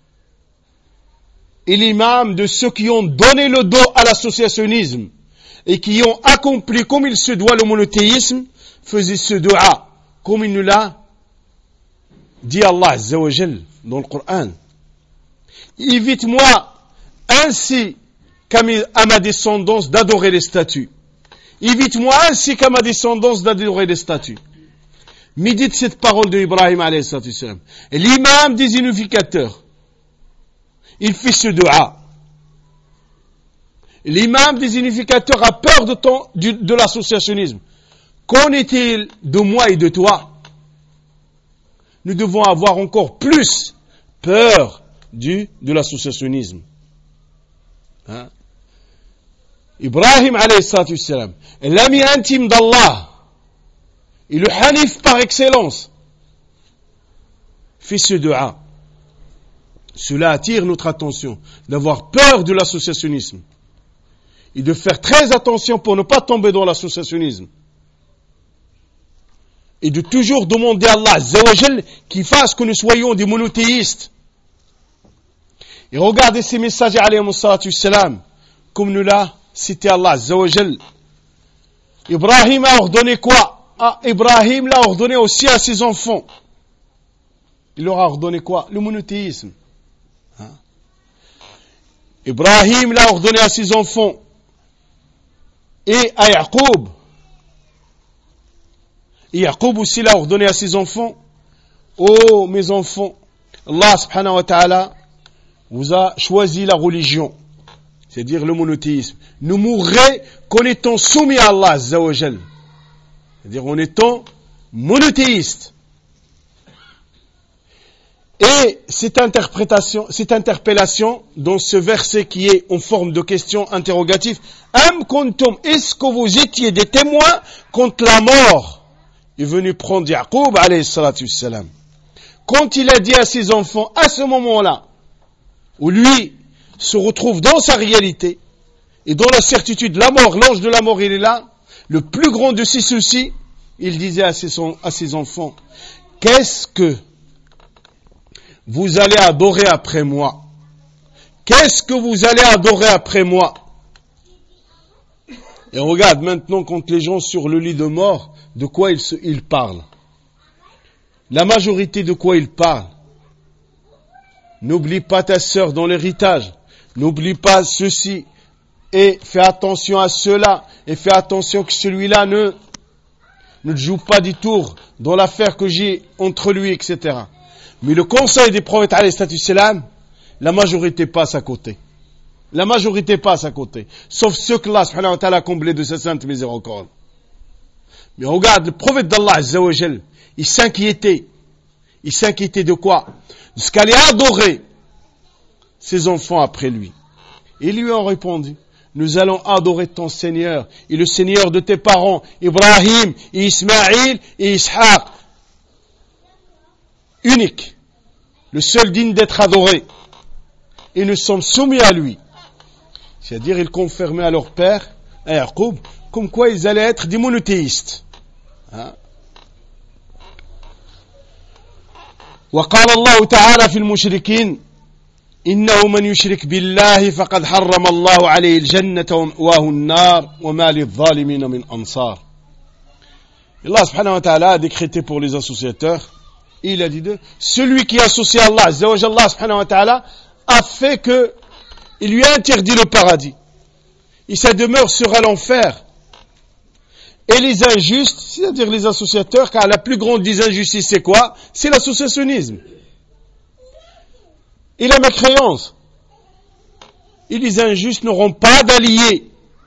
et l'imam de ceux qui ont donné le dos à l'associationnisme et qui ont accompli comme il se doit le monothéisme, faisait ce dua, comme il nous l'a dit Allah Azza wa Jal dans le Coran. Évite-moi ainsi qu'à ma descendance d'adorer les statues. Évite-moi ainsi qu'à ma descendance d'adorer les statues. Médite cette parole de Ibrahim alayhi salatu wassalam. L'imam des unificateurs, il fait ce dua. L'imam des unificateurs a peur de l'associationnisme. Qu'en est-il de moi et de toi? Nous devons avoir encore plus peur de l'associationnisme. Ibrahim alayhi salatu wassalam, l'ami intime d'Allah, et le Hanif par excellence, fait ce dua. Cela attire notre attention, d'avoir peur de l'associationnisme et de faire très attention pour ne pas tomber dans l'associationnisme et de toujours demander à Allah Azza wa Jal qu'il fasse que nous soyons des monothéistes. Et regardez ces messages alayhi salatu wassalam, comme nous l'a cité Allah Azza wa Jal. Ibrahim a ordonné quoi? Ibrahim l'a ordonné aussi à ses enfants. Il leur a ordonné quoi? Le monothéisme. Ibrahim l'a ordonné à ses enfants et à Yaqub. Et Yaqub aussi l'a ordonné à ses enfants. Oh mes enfants, Allah subhanahu wa ta'ala vous a choisi la religion, c'est-à-dire le monothéisme. Nous mourrons qu'en étant soumis à Allah Azza wa Jal, c'est-à-dire en étant monothéiste. Et cette interpellation dans ce verset qui est en forme de question interrogative, Am kuntum, est-ce que vous étiez des témoins quand la mort est venue prendre Yaqub alayhi salatu wassalam? quand il a dit à ses enfants, à ce moment-là, où lui se retrouve dans sa réalité, et dans la certitude, la mort, l'ange de la mort, il est là, le plus grand de ses soucis, il disait à ses enfants, qu'est-ce que vous allez adorer après moi? Qu'est-ce que vous allez adorer après moi? Et regarde maintenant quand les gens sur le lit de mort, de quoi ils parlent. La majorité de quoi ils parlent. N'oublie pas ta sœur dans l'héritage. N'oublie pas ceci. Et fais attention à cela. Et fais attention que celui-là ne joue pas du tour dans l'affaire que j'ai entre lui, etc. Mais le conseil des prophètes, alayhi salam, la majorité passe à côté. La majorité passe à côté. Sauf ceux que Allah subhanahu wa ta'ala a comblés de sa sainte miséricorde. Mais regarde, le prophète d'Allah azza wa jal, il s'inquiétait. Il s'inquiétait de quoi? De ce qu'allait adorer ses enfants après lui. Et ils lui ont répondu, nous allons adorer ton Seigneur et le Seigneur de tes parents, Ibrahim, et Ismaïl et Ishaq. Unique. Le seul digne d'être adoré. Et nous sommes soumis à lui. C'est-à-dire, ils confirmaient à leur père, à Yaqub, comme quoi ils allaient être des monothéistes. وقال الله تعالى في المشركين إنه من يشرك بالله فقد حرم الله عليه الجنة ومأواه النار وما للظالمين من أنصار. Allah subhanahu wa ta'ala a décrété pour les associateurs, il a dit d'eux, celui qui associe Allah, Allah subhanahu wa ta'ala, a fait que il lui a interdit le paradis. Et sa demeure sera l'enfer. Et les injustes, c'est-à-dire les associateurs, car la plus grande des injustices, c'est quoi? C'est l'associationnisme. Et la mécréance. Et les injustes n'auront pas d'alliés.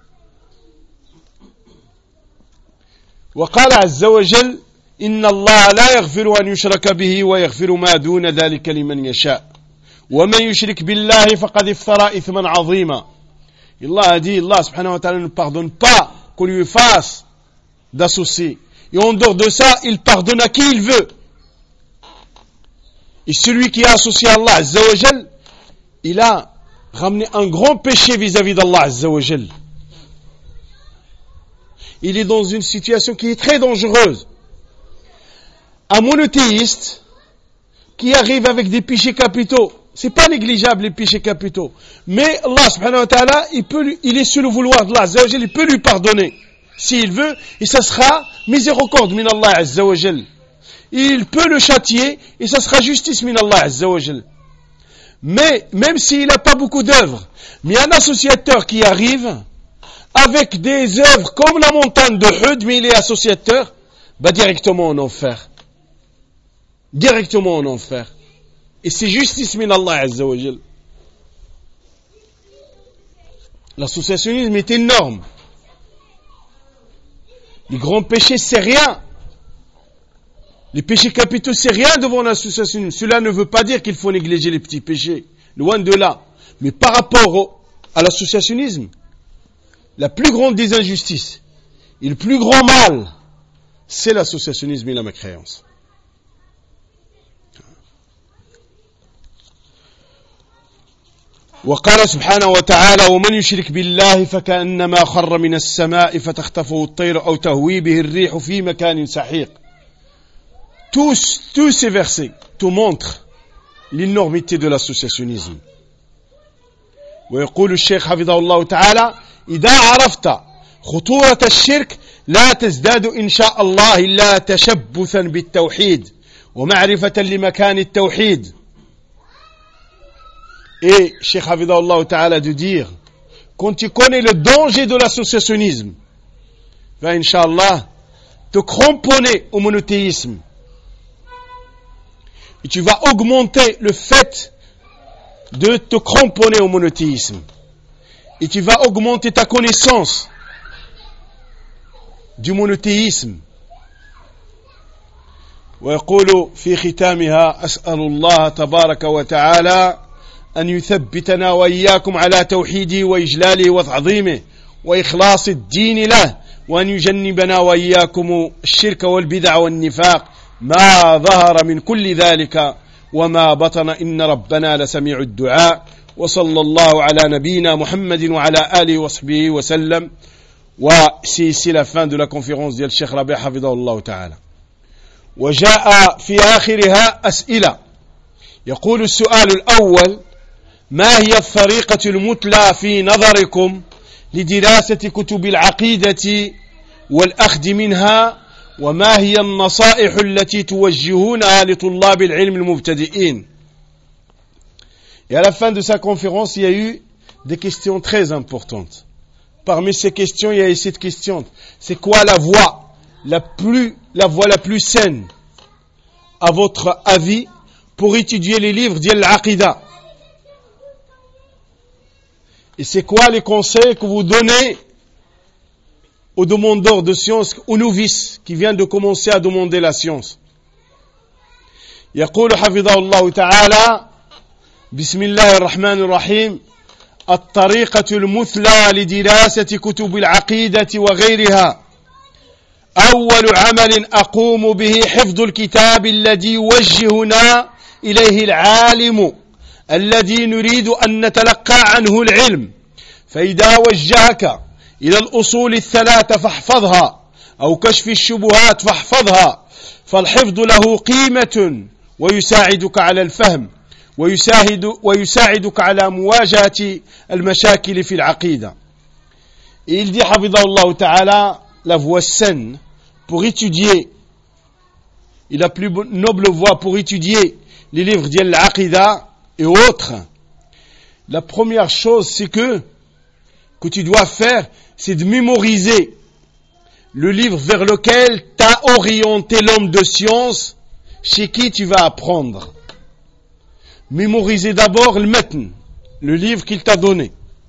وقال عز وجل إن الله لا يغفر أن يشرك به ويغفر ما دون ذلك لمن يشاء ومن يشرك بالله فقد افترى إثما عظيما. Allah a dit, Allah subhanahu wa ta'ala ne pardonne pas qu'on lui fasse d'associer. Et en dehors de ça, il pardonne à qui il veut. Et celui qui a associé à Allah azza wa jal, il a ramené un grand péché vis-à-vis d'Allah azza wa jal. Il est dans une situation qui est très dangereuse. Un monothéiste qui arrive avec des péchés capitaux, c'est pas négligeable les péchés capitaux, mais Allah subhanahu wa ta'ala, il est sur le vouloir d'Allah azza wa jal, il peut lui pardonner s'il veut, et ça sera miséricorde min Allah azza wa jal. Il peut le châtier, et ça sera justice min Allah azza wa jal. Mais même s'il n'a pas beaucoup d'œuvres, mais un associateur qui arrive avec des œuvres comme la montagne de Hud, mais il est associateur, bah directement en enfer. Directement en enfer. Et c'est justice min Allah azza wa jal. L'associationnisme est énorme. Les grands péchés, c'est rien. Les péchés capitaux, c'est rien devant l'associationnisme. Cela ne veut pas dire qu'il faut négliger les petits péchés. Loin de là. Mais par rapport à l'associationnisme, la plus grande des injustices et le plus grand mal, c'est l'associationnisme et la mécréance. وقال سبحانه وتعالى ومن يشرك بالله فكأنما خر من السماء فتخطفه الطير أو تهوي به الريح في مكان سحيق. Tous ces versets te montrent l'énormité de l'associationnisme. ويقول الشيخ حفظه الله تعالى إذا عرفت خطورة الشرك لا تزداد إن شاء الله إلا تشبثا بالتوحيد ومعرفة لمكان التوحيد. Et Cheikh Hafidahullah Ta'ala de dire, quand tu connais le danger de l'associationnisme, va Inch'Allah te cramponner au monothéisme. Et tu vas augmenter le fait de te cramponner au monothéisme. Et tu vas augmenter ta connaissance du monothéisme. ويقول في ختامها أسأل الله تبارك وتعالى أن يثبتنا وإياكم على توحيده وإجلاله وتعظيمه وإخلاص الدين له وأن يجنبنا وإياكم الشرك والبدع والنفاق ما ظهر من كل ذلك وما بطن إن ربنا لسميع الدعاء. وصلى الله على نبينا محمد وعلى آله وصحبه وسلم. وسي la fin de la conférence ديال الشيخ ربيع حفظه الله تعالى. وجاء في آخرها أسئلة. يقول السؤال الأول: ما هي الطريقة المثلى في نظركم لدراسة كتب العقيدة والأخذ منها، وما هي النصائح التي توجهونها لطلاب العلم المبتدئين؟ Et à la fin de sa conférence, il y a eu des questions très importantes. Parmi ces questions, il y a cette question: c'est quoi la voie la plus saine, à votre avis, pour étudier les livres d'Al Aqida? Et c'est quoi les conseils que vous donnez aux demandeurs de science, aux novices qui viennent de commencer à demander la science? يقول حفظه الله تعالى: بسم الله الرحمن الرحيم. الطريقة المثلى لدراسة كتب العقيدة وغيرها: أول عمل أقوم به حفظ الكتاب الذي يوجهنا إليه العالم الذي نريد أن نتلقى عنه العلم. فإذا وجهك إلى الأصول الثلاثة فاحفظها، أو كشف الشبهات فاحفظها، فالحفظ له قيمة ويساعدك على الفهم ويساعدك على مواجهة المشاكل في العقيدة. Et il dit حفظه الله تعالى, la voie saine pour étudier, et la plus noble voie pour étudier les livres d'Al Aqida et autres, la première chose c'est que tu dois faire, c'est de mémoriser le livre vers lequel t'a orienté l'homme de science, chez qui tu vas apprendre. Mémoriser d'abord le matn, le livre qu'il t'a donné,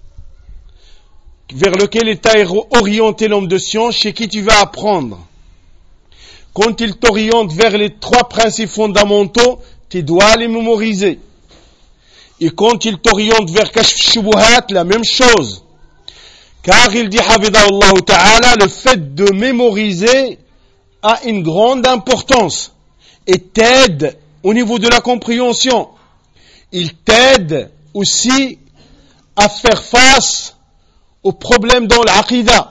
vers lequel il t'a orienté l'homme de science, chez qui tu vas apprendre. Quand il t'oriente vers les 3 principes fondamentaux, tu dois les mémoriser. Et quand il t'oriente vers Kashf Shubuhat, la même chose. Car il dit Hafidahullah Ta'ala, le fait de mémoriser a une grande importance et t'aide au niveau de la compréhension. Il t'aide aussi à faire face aux problèmes dans l'aqida.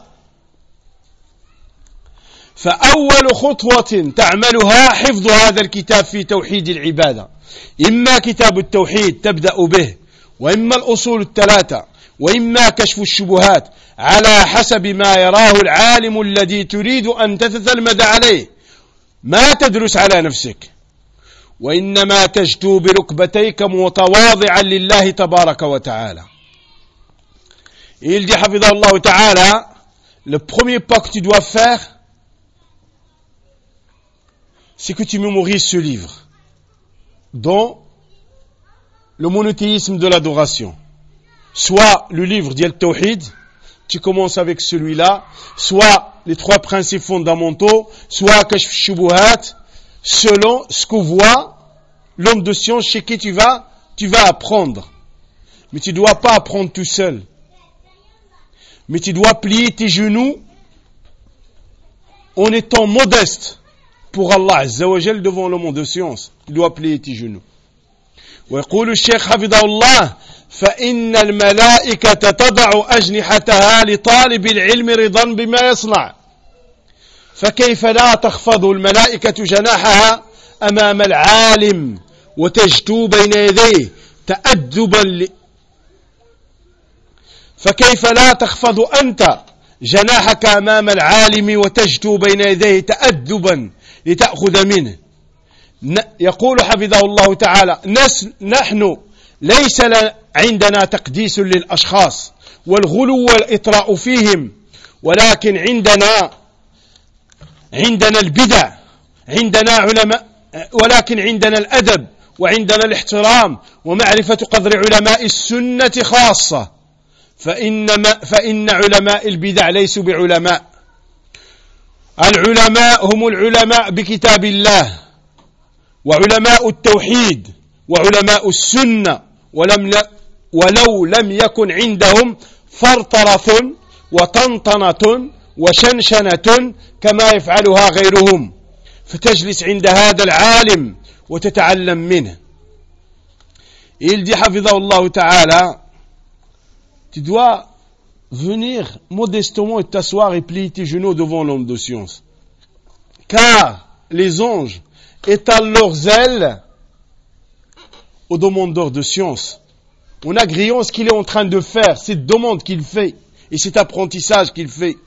فأول خطوة تعملها حفظ هذا الكتاب في توحيد العبادة، إما كتاب التوحيد تبدأ به، وإما الأصول الثلاثة، وإما كشف الشبهات، على حسب ما يراه العالم الذي تريد أن تتتلمذ عليه. ما تدرس على نفسك، وإنما تجتو بركبتيك متواضعا لله تبارك وتعالى. Il dit حفظه الله تعالى, le premier pas que tu dois faire, c'est que tu mémorises ce livre, dont le monothéisme de l'adoration. Soit le livre d'Al Tawhid, tu commences avec celui-là, soit les 3 principes fondamentaux, soit Kashf Shubuhat, selon ce que voit l'homme de science chez qui tu vas apprendre. Mais tu ne dois pas apprendre tout seul. Mais tu dois plier tes genoux en étant modeste pour Allah Azza wa Jal devant le monde de science. Tu dois plier tes genoux. ويقول الشيخ حفظه الله: فإن الملائكة تضع أجنحتها لطالب العلم رضا بما يصنع، فكيف لا تخفض الملائكة جناحها أمام العالم وتجتو بين يديه تأدبا فكيف لا تخفض أنت جناحك أمام العالم وتجتو بين يديه تأدبا لتأخذ منه. يقول حفظه الله تعالى: نحن ليس عندنا تقديس للأشخاص والغلو والإطراء فيهم، ولكن عندنا البدع، عندنا علماء، ولكن عندنا الأدب وعندنا الاحترام ومعرفة قدر علماء السنة خاصة، فإن علماء البدع ليسوا بعلماء. العلماء هم العلماء بكتاب الله، وعلماء التوحيد وعلماء السنة، ولو لم يكن عندهم فرطرة وطنطنة وشنشنة كما يفعلها غيرهم، فتجلس عند هذا العالم وتتعلم منه. Et il dit حفظه ta'ala, tu dois venir modestement et t'asseoir et plier tes genoux devant l'homme de science. Car les anges étalent leurs ailes aux demandeurs de science. En agréant ce qu'il est en train de faire, cette demande qu'il fait et cet apprentissage qu'il fait.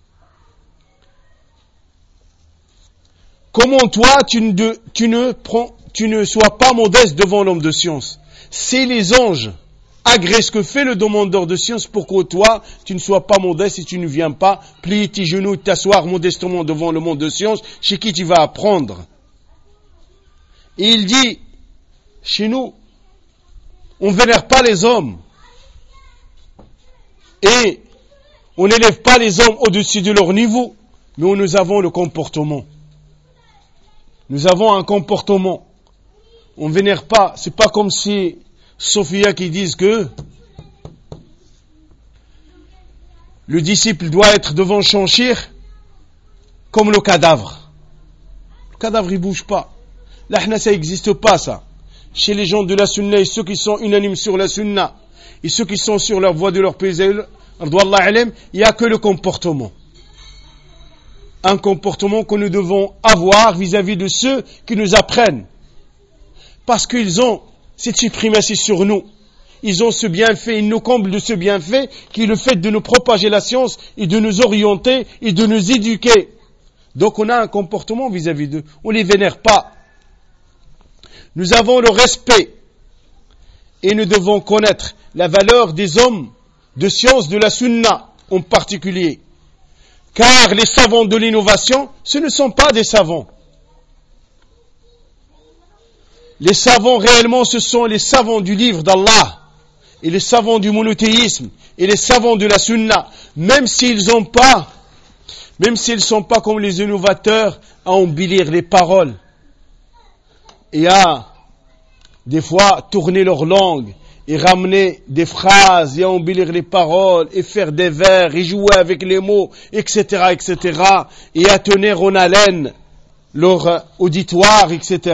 Comment toi tu ne sois pas modeste devant l'homme de science? Si les anges agréent ce que fait le demandeur de science, pourquoi toi tu ne sois pas modeste et tu ne viens pas plier tes genoux, t'asseoir modestement devant le monde de science, chez qui tu vas apprendre? Et il dit, chez nous, on ne vénère pas les hommes et on n'élève pas les hommes au-dessus de leur niveau, mais nous avons le comportement. Nous avons un comportement. On ne vénère pas. C'est pas comme si Sophia qui disent que le disciple doit être devant Shanshir comme le cadavre. Le cadavre, il bouge pas. Là, ça n'existe pas, ça. Chez les gens de la sunna et ceux qui sont unanimes sur la sunna et ceux qui sont sur leur voie de leur pays, il n'y a que le comportement. Un comportement que nous devons avoir vis-à-vis de ceux qui nous apprennent. Parce qu'ils ont cette suprématie sur nous. Ils ont ce bienfait, ils nous comblent de ce bienfait qui est le fait de nous propager la science et de nous orienter et de nous éduquer. Donc on a un comportement vis-à-vis d'eux. On ne les vénère pas. Nous avons le respect et nous devons connaître la valeur des hommes de science de la sunna en particulier. Car les savants de l'innovation, ce ne sont pas des savants. Les savants réellement, ce sont les savants du livre d'Allah et les savants du monothéisme et les savants de la sunna, même s'ils sont pas comme les innovateurs à embellir les paroles et à des fois tourner leur langue et ramener des phrases et embellir les paroles et faire des vers et jouer avec les mots, etc., etc., et à tenir en haleine leur auditoire, etc.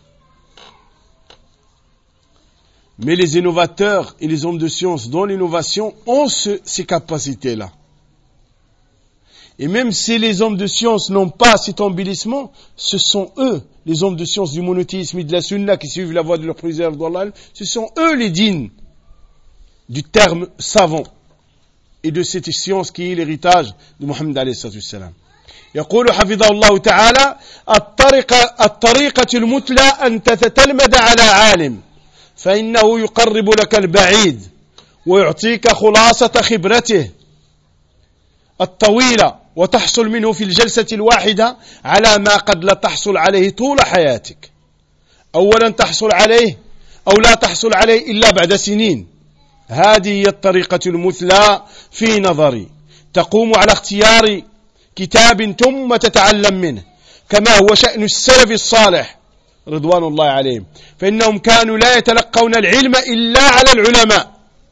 Mais les innovateurs et les hommes de science dans l'innovation ont ces capacités-là. Et même si les hommes de science n'ont pas cet embellissement, ce sont eux, les hommes de science du monothéisme et de la sunna qui suivent la voie de leur préservateur d'Allah, ce sont eux les dignes du terme savant et de cette science qui est l'héritage de Muhammad alayhi salatu wassalam. يقول حفظه الله تعالى الطريقة المثلى أن تتتلمذ على عالم فإنه يقرب لك البعيد ويعطيك خلاصة خبرته الطويلة وتحصل منه في الجلسة الواحدة على ما قد لا تحصل عليه طول حياتك. أولا تحصل عليه أو لا تحصل عليه إلا بعد سنين. هذه هي الطريقة المثلى في نظري تقوم على اختيار كتاب ثم تتعلم منه كما هو شأن السلف الصالح رضوان الله عليهم فإنهم كانوا لا يتلقون العلم إلا على العلماء.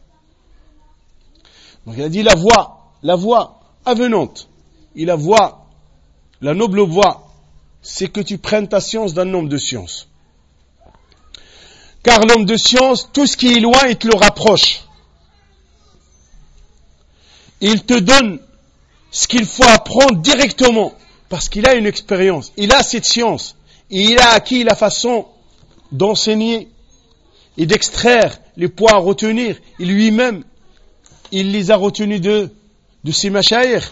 Donc il a dit la voie avenante et la noble voie, c'est que tu prennes ta science d'un homme de science. Car l'homme de science, tout ce qui est loin, il te le rapproche. Il te donne ce qu'il faut apprendre directement, parce qu'il a une expérience, il a cette science, et il a acquis la façon d'enseigner et d'extraire les points à retenir. Et lui-même, il les a retenus de ses mashayikh.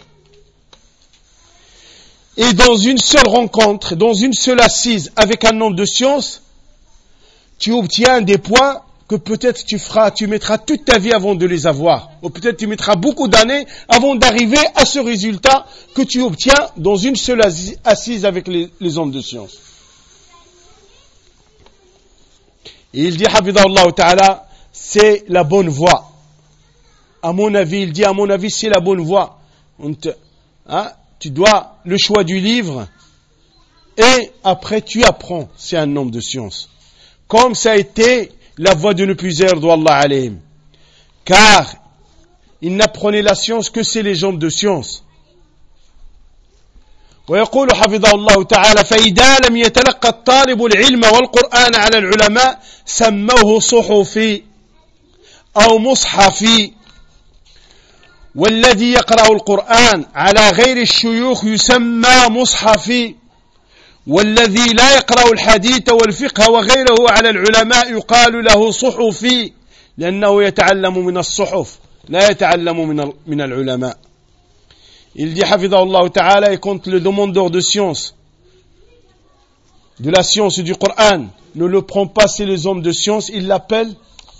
Et dans une seule rencontre, dans une seule assise avec un homme de science, tu obtiens des points que peut-être tu mettras toute ta vie avant de les avoir. Ou peut-être tu mettras beaucoup d'années avant d'arriver à ce résultat que tu obtiens dans une seule assise avec les hommes de science. Et il dit, Hafidahullah Ta'ala, c'est la bonne voie. À mon avis, c'est la bonne voie. Tu dois le choix du livre et après tu apprends. C'est un homme de science. Comme ça a été la voie de nos plusieurs d'Allah alayhim. Car ils n'apprenaient la science que c'est les gens de science. ويقول حفظه الله تعالى فإذا لم يتلقى الطالب العلم والقرآن على العلماء سموه صحفي أو مصحفي والذي يقرأ القرآن على غير الشيوخ يسمى مصحفي والذي لا يقرأ الحديث والفقه وغيره على العلماء يقال له صحفي لأنه يتعلم من الصحف لا يتعلم من العلماء. Il dit حفظه الله تعالى et quand le demandeur de science de la science du Coran ne le prend pas c'est les hommes de science, il l'appelle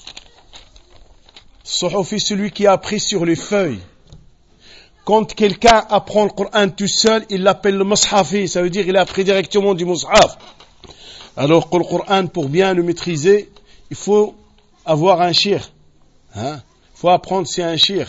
Suhufi, celui qui a appris sur les feuilles. Quand quelqu'un apprend le Coran tout seul, il l'appelle le Mushafi, ça veut dire qu'il a appris directement du Mushaf. Alors que le Coran, pour bien le maîtriser, il faut avoir un shir. Il faut apprendre c'est un shir.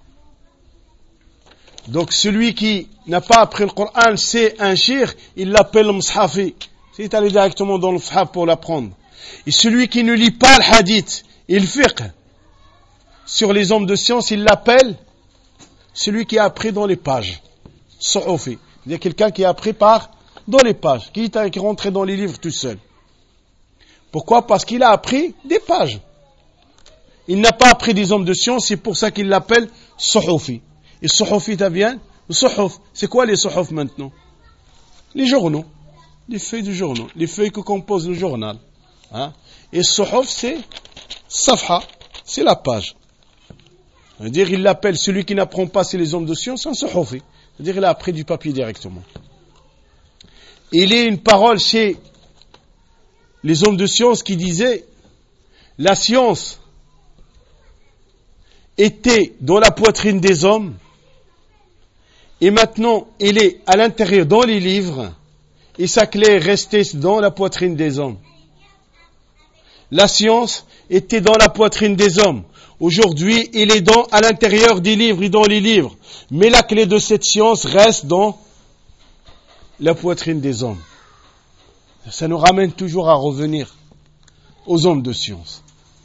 Donc celui qui n'a pas appris le Coran, c'est un shir, il l'appelle le Mushafi. C'est aller directement dans le Mushaf pour l'apprendre. Et celui qui ne lit pas le hadith, il fiqh, sur les hommes de science, il l'appelle celui qui a appris dans les pages. Suhufi. Il y a quelqu'un qui a appris dans les pages, qui est rentré dans les livres tout seul. Pourquoi? Parce qu'il a appris des pages. Il n'a pas appris des hommes de science, c'est pour ça qu'il l'appelle Suhufi. Et Suhufi, ça vient? Le Suhuf. C'est quoi les Suhuf maintenant? Les journaux. Les feuilles du journal. Les feuilles que compose le journal. Et Suhuf, c'est Safha. C'est la page. C'est-à-dire, il l'appelle, celui qui n'apprend pas, c'est les hommes de science, un Suhufi. C'est-à-dire, il a appris du papier directement. Il y a une parole chez les hommes de science qui disait, la science était dans la poitrine des hommes, et maintenant, elle est à l'intérieur dans les livres, et sa clé est restée dans la poitrine des hommes. La science était dans la poitrine des hommes. Aujourd'hui, il est à l'intérieur des livres et dans les livres. Mais la clé de cette science reste dans la poitrine des hommes. Ça nous ramène toujours à revenir aux hommes de science.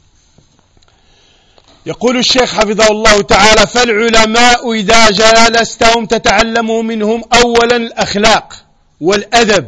يقول الشيخ حفظه الله تعالى فالعلماء إذا جالستهم تتعلم منهم أولا الأخلاق والأدب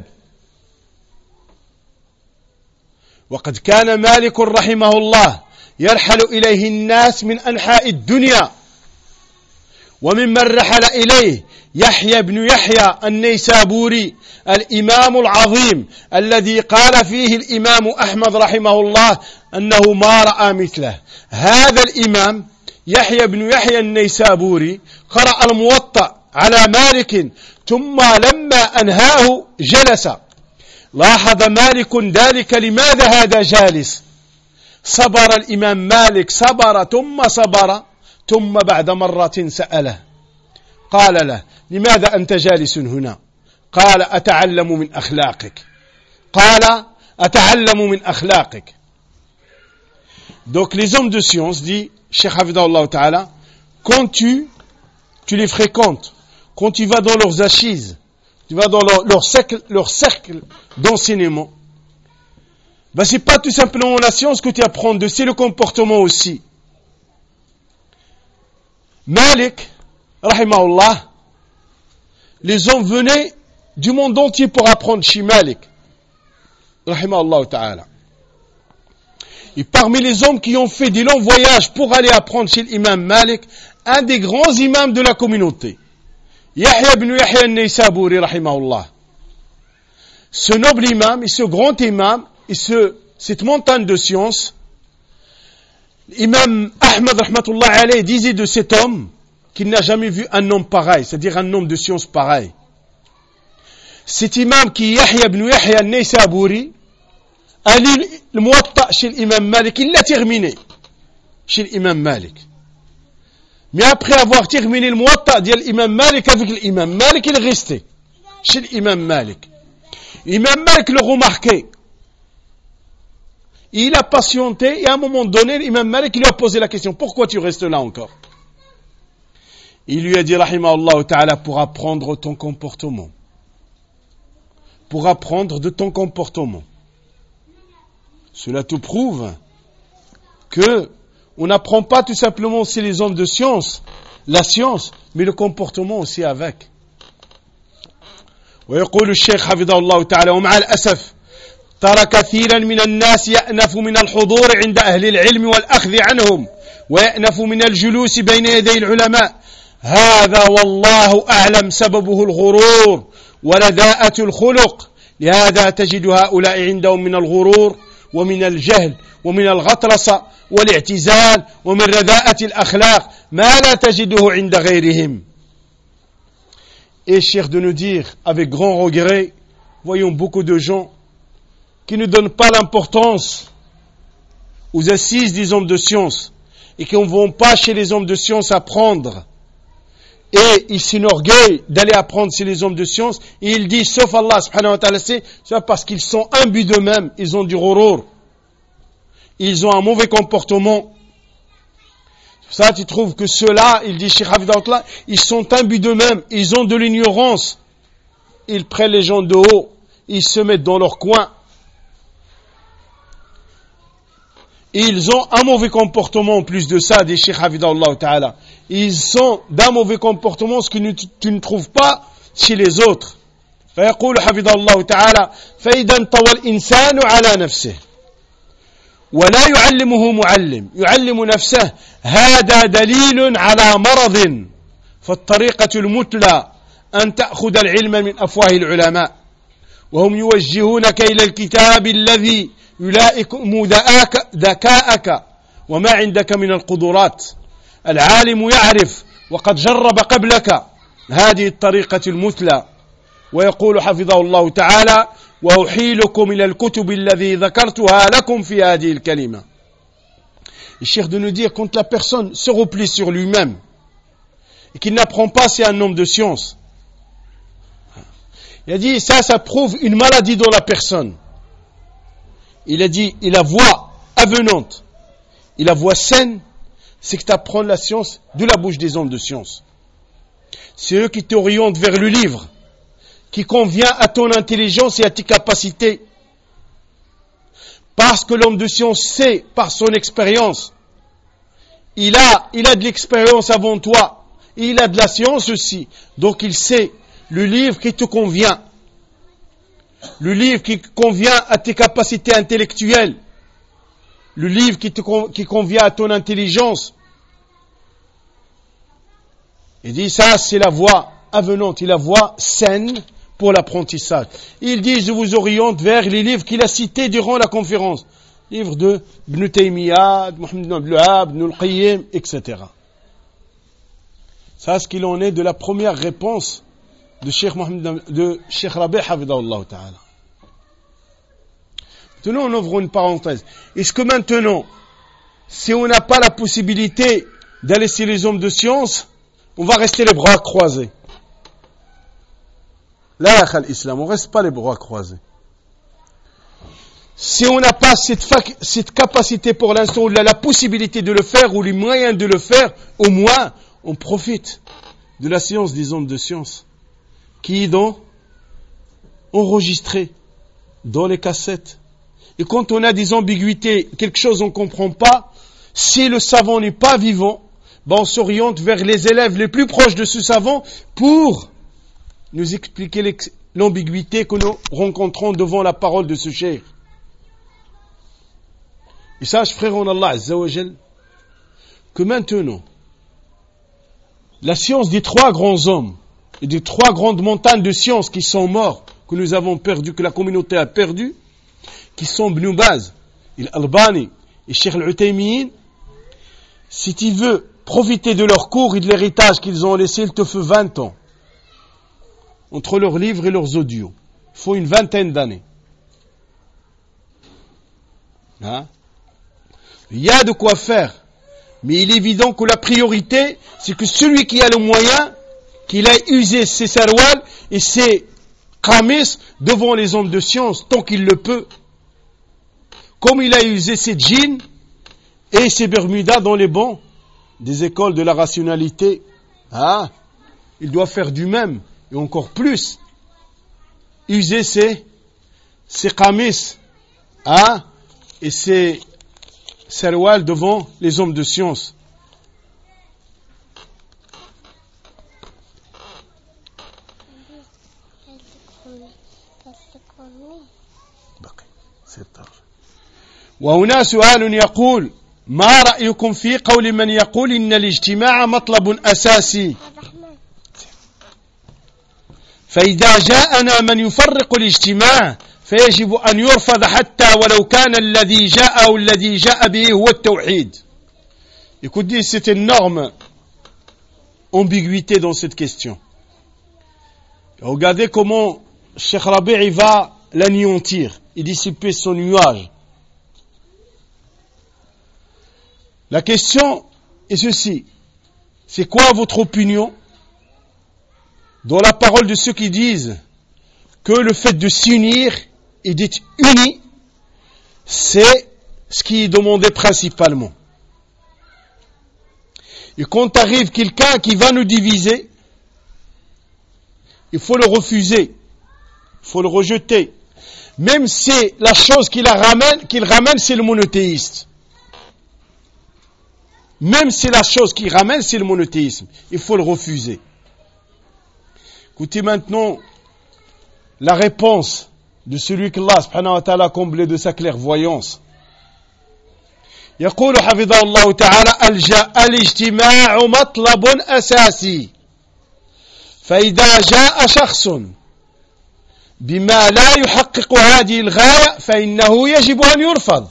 وقد كان مالك رحمه الله يرحل إليه الناس من أنحاء الدنيا وممن رحل إليه يحيى بن يحيى النيسابوري الإمام العظيم الذي قال فيه الإمام أحمد رحمه الله أنه ما رأى مثله. هذا الإمام يحيى بن يحيى النيسابوري قرأ الموطأ على مالك ثم لما أنهاه جلس. لاحظ مالك ذلك لماذا هذا جالس؟ صبر الإمام مالك صبر ثم بعد مرة سأله قال له لماذا أنت جالس هنا؟ قال أتعلم من أخلاقك. Donc les hommes de science, dit Cheikh Hafidahullah Ta'ala, quand tu les fréquentes, quand tu vas dans leurs assises, tu vas dans leur cercle d'enseignement, c'est pas tout simplement la science que tu apprends de, c'est le comportement aussi. Malik, rahimahullah, les hommes venaient du monde entier pour apprendre chez Malik, rahimahullah ta'ala. Et parmi les hommes qui ont fait des longs voyages pour aller apprendre chez l'imam Malik, un des grands imams de la communauté, Yahya ibn Yahya al-Naysaburi, rahimahullah. Ce noble imam et ce grand imam, et cette montagne de science, l'imam Ahmad rahmatullah alayhi disait de cet homme qu'il n'a jamais vu un homme pareil, c'est-à-dire un homme de science pareil. Cet imam qui Yahya ibn Yahya al-Naysaburi a lu le Muwatta chez l'imam Malik, il l'a terminé chez l'imam Malik. Mais après avoir terminé le Muwatta de l'imam Malik avec l'imam Malik, il est resté chez l'imam Malik. L'imam Malik le remarquait. Il a patienté et à un moment donné, l'imam Malik lui a posé la question, pourquoi tu restes là encore? Il lui a dit, rahimahullah ta'ala, pour apprendre ton comportement. Pour apprendre de ton comportement. Cela te prouve que on n'apprend pas tout simplement, c'est les hommes de science, la science, mais le comportement aussi avec. ويقول الشيخ حفظه الله تعالى ومع الأسف ترى كثيرا من الناس يأنف من الحضور عند أهل العلم والأخذ عنهم ويأنف من الجلوس بين يدي العلماء. هذا والله أعلم سببه الغرور ورداءة الخلق. لهذا تجد هؤلاء عندهم من الغرور ومن الجهل ومن الغطرسة والاعتزال ومن رداءة الأخلاق ما لا تجده عند غيرهم. Et cher de nous dire avec grand regret, voyons beaucoup de gens qui ne donnent pas l'importance aux assises des hommes de science et qui ne vont pas chez les hommes de science apprendre. Et ils s'enorgueillent d'aller apprendre chez les hommes de science et ils disent, sauf Allah subhanahu wa ta'ala, c'est parce qu'ils sont imbus d'eux-mêmes, ils ont du ghurur, ils ont un mauvais comportement. Ça, tu trouves que ceux-là, il dit Cheikh Hafidahullah, ils sont imbus d'eux-mêmes, ils ont de l'ignorance, ils prennent les gens de haut, ils se mettent dans leur coin. Ils ont un mauvais comportement en plus de ça, des Cheikh Hafidahullah ta'ala. Ils sont d'un mauvais comportement ce que tu ne trouves pas chez les autres. فيقول حفظه الله تعالى فإذا انطوى الإنسان على نفسه ولا يعلمه معلم يعلم نفسه هذا دليل على مرض. فالطريقة المثلى أن تأخذ العلم من أفواه العلماء وهم يوجهونك إلى الكتاب الذي يلائم ذكاءك وما عندك من القدرات. العالم يعرف وقد جرب قبلك هذه الطريقة المثلى. ويقول حفظه الله تعالى وأحيلكم إلى الكتب الذي ذكرتها لكم في هذه الكلمة. Il cherche de nous dire quand la personne se replie sur lui-même et qu'il n'apprend pas, c'est un homme de science. Il a dit ça prouve une maladie dans la personne. Il a dit, et la voie avenante, et la voie saine, c'est que tu apprends la science de la bouche des hommes de science. C'est eux qui t'orientent vers le livre, qui convient à ton intelligence et à tes capacités. Parce que l'homme de science sait, par son expérience, il a de l'expérience avant toi, et il a de la science aussi, donc il sait le livre qui te convient. Le livre qui convient à tes capacités intellectuelles, le livre qui convient à ton intelligence. Il dit ça, c'est la voie avenante et la voie saine pour l'apprentissage. Il dit, je vous oriente vers les livres qu'il a cités durant la conférence. Livres de Ibn Taymiyyah, de Mohammed ibn Abdul Wahhab, Ibn al-Qayyim, etc. Ça, ce qu'il en est de la première réponse de Cheikh Rabi' Hafidahullah ta'ala. Maintenant, on ouvre une parenthèse. Est-ce que maintenant, si on n'a pas la possibilité d'aller chez les hommes de science, on va rester les bras croisés? Là, l'islam, on reste pas les bras croisés. Si on n'a pas cette capacité pour l'instant, ou la possibilité de le faire, ou les moyens de le faire, au moins, on profite de la science des hommes de science, qui est enregistré dans les cassettes. Et quand on a des ambiguïtés, quelque chose on ne comprend pas, si le savant n'est pas vivant, on s'oriente vers les élèves les plus proches de ce savant pour nous expliquer l'ambiguïté que nous rencontrons devant la parole de ce cheikh. Et sache, frère en Allah Azza wa Jal, que maintenant, la science des trois grands hommes et des trois grandes montagnes de science qui sont morts, que nous avons perdu, que la communauté a perdu, qui sont Ibn Baz, Al-Albani et Cheikh Al-Uthaymin, si tu veux profiter de leur cours et de l'héritage qu'ils ont laissé, il te faut 20 ans. Entre leurs livres et leurs audios. Il faut une vingtaine d'années. Hein? Il y a de quoi faire. Mais il est évident que la priorité, c'est que celui qui a le moyen, qu'il aille user ses sarwals et ses qamis devant les hommes de science, tant qu'il le peut. Comme il a usé ses jeans et ses bermudas dans les bancs des écoles de la rationalité. Ah, il doit faire du même, et encore plus. User ses qamis et ses sarwals devant les hommes de science. وهنا سؤال يقول ما رأيكم في قول من يقول إن الاجتماع مطلب أساسي فإذا جاءنا من يفرق الاجتماع فيجب أن يرفض حتى ولو كان الذي جاء أو الذي جاء به هو التوحيد. Écoutez, c'est une énorme ambiguïté dans cette question. Regardez comment Cheikh Rabi' va l'anéantir et dissiper son nuage. La question est ceci. C'est quoi votre opinion dans la parole de ceux qui disent que le fait de s'unir et d'être unis, c'est ce qui est demandé principalement. Et quand arrive quelqu'un qui va nous diviser, il faut le refuser, il faut le rejeter. Même si la chose qu'il ramène, c'est le monothéiste. Même si la chose qu'il ramène, c'est le monothéisme, il faut le refuser. Écoutez maintenant la réponse de celui qu'Allah subhanahu wa ta'ala a comblé de sa clairvoyance. يقول حفظه الله تعالى الاجتماع مطلب أساسي فإذا جاء شخص بما لا يحقق هذه الغاية فإنه يجب أن يرفض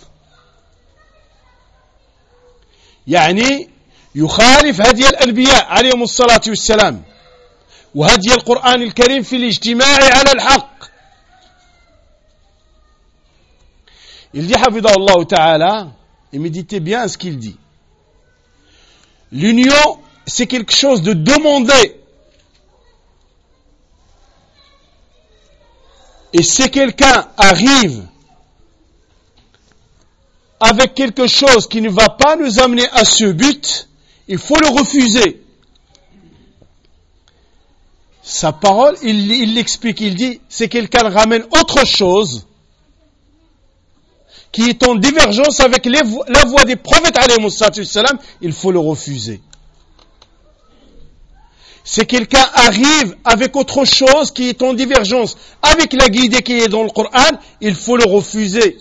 يعني يخالف هدي الأنبياء عليهم الصلاة والسلام وهدي القرآن الكريم في الاجتماع على الحق. Il dit حفظه الله تعالى et méditez bien ce qu'il dit. L'union, c'est quelque chose de demandé. Et si quelqu'un arrive avec quelque chose qui ne va pas nous amener à ce but, il faut le refuser. Sa parole, il l'explique, il dit, si quelqu'un ramène autre chose, qui est en divergence avec la voie des prophètes alayhi salam, il faut le refuser. Si quelqu'un arrive avec autre chose qui est en divergence avec la guidée qui est dans le Coran, il faut le refuser.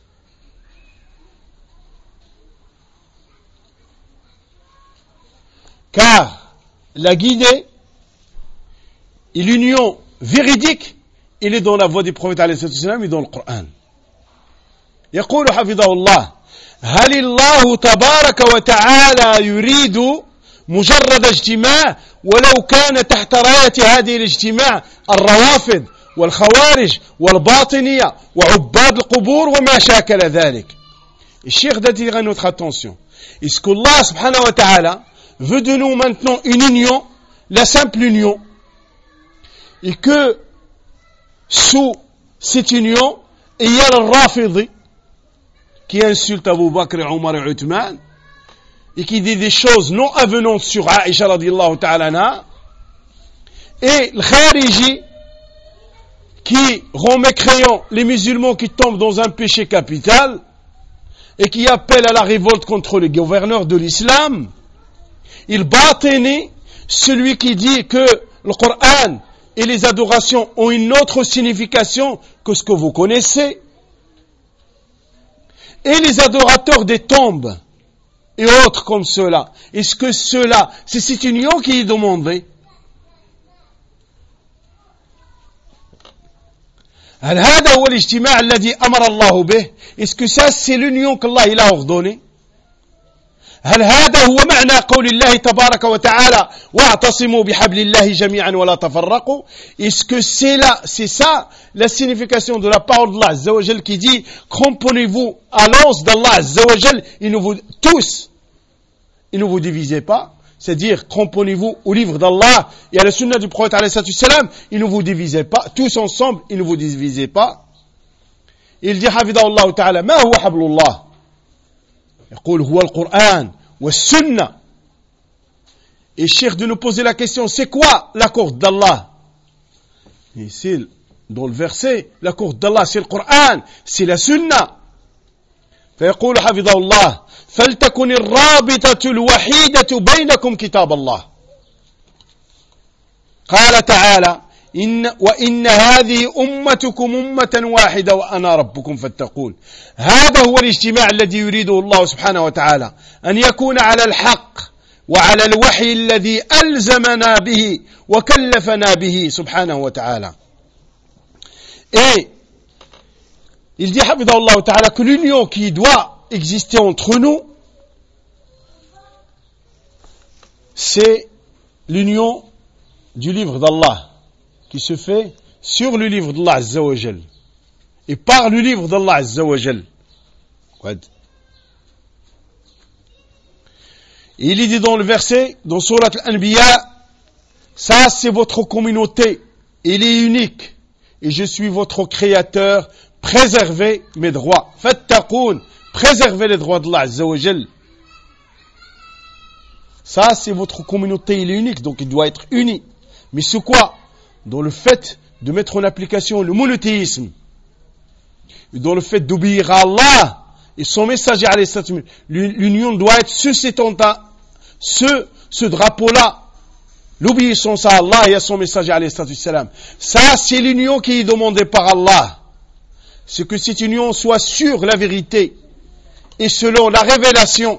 Car la guidée et l'union véridique, il est dans la voie des prophètes alayhi salam et dans le Coran. يقول حفظه الله هل الله تبارك وتعالى يريد مجرد اجتماع ولو كان تحت راية هذه الاجتماع الروافض والخوارج والباطنية وعباد القبور وما شاكل ذلك. الشيخ attire notre attention. Est-ce qu'Allah subhanahu wa ta'ala veut de nous maintenant une union, la simple union, et que sous cette union il y a le rafidi qui insulte Abu Bakr, Omar et Uthman, et qui dit des choses non avenantes sur Aïcha radiyallahu ta'ala anha, et le Khariji, qui rend mécréants les musulmans qui tombent dans un péché capital, et qui appelle à la révolte contre les gouverneurs de l'islam, il Batini, celui qui dit que le Coran et les adorations ont une autre signification que ce que vous connaissez, et les adorateurs des tombes et autres comme cela. Est-ce que cela, c'est cette union qui est demandée? هل هذا هو الاجتماع الذي أمر الله به؟ Est-ce que ça c'est l'union qu'Allah il a ordonné? هل هذا هو معنى قول الله تبارك وتعالى واعتصموا بحبل الله جميعا ولا تفرقوا? Est-ce que c'est ça la signification de la parole d'Allah Azza wa Jal qui dit cramponnez-vous à l'anse d'Allah Azza wa Jal et ne vous divisez pas, c'est-à-dire cramponnez-vous au livre d'Allah et à la sunna du prophète alayhi salam et ne vous divisez pas, tous ensemble et ne vous divisez pas. Il dit حفظه الله تعالى ما هو حبل الله؟ يقول هو القرآن والسنة. Et cherche de nous poser la question, c'est quoi la corde d'Allah? Et c'est dans le verset, la corde d'Allah c'est le Coran, c'est la sunna. فيقول حفظه الله فلتكن الرابطة الوحيدة بينكم كتاب الله. قال تعالى وإن هذه أمتكم أمة واحدة وأنا ربكم فاتقون. هذا هو الاجتماع الذي يريده الله سبحانه وتعالى، أن يكون على الحق وعلى الوحي الذي ألزمنا به وكلفنا به سبحانه وتعالى. Et il dit حفظه الله تعالى que l'union qui doit exister entre nous, c'est l'union du livre d'Allah qui se fait sur le livre d'Allah Azza wa Jal et par le livre d'Allah Azza wa Jal. Il est dit dans le verset, dans Surat Al-Anbiya, ça c'est votre communauté, il est unique et je suis votre créateur, préservez mes droits. Fattaqoun, préservez les droits d'Allah Azza wa Jal. Ça c'est votre communauté, il est unique, donc il doit être uni. Mais c'est quoi? Dans le fait de mettre en application le monothéisme, et dans le fait d'obéir à Allah et son messager, l'union doit être ce drapeau-là, l'obéissance à Allah et à son messager, ça c'est l'union qui est demandée par Allah. C'est que cette union soit sur la vérité et selon la révélation,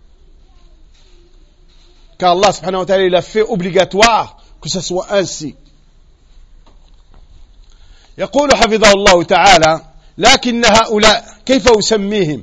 car Allah subhanahu wa ta'ala il a fait obligatoire que ce soit ainsi. يقول حفظه الله تعالى لكن هؤلاء كيف أسميهم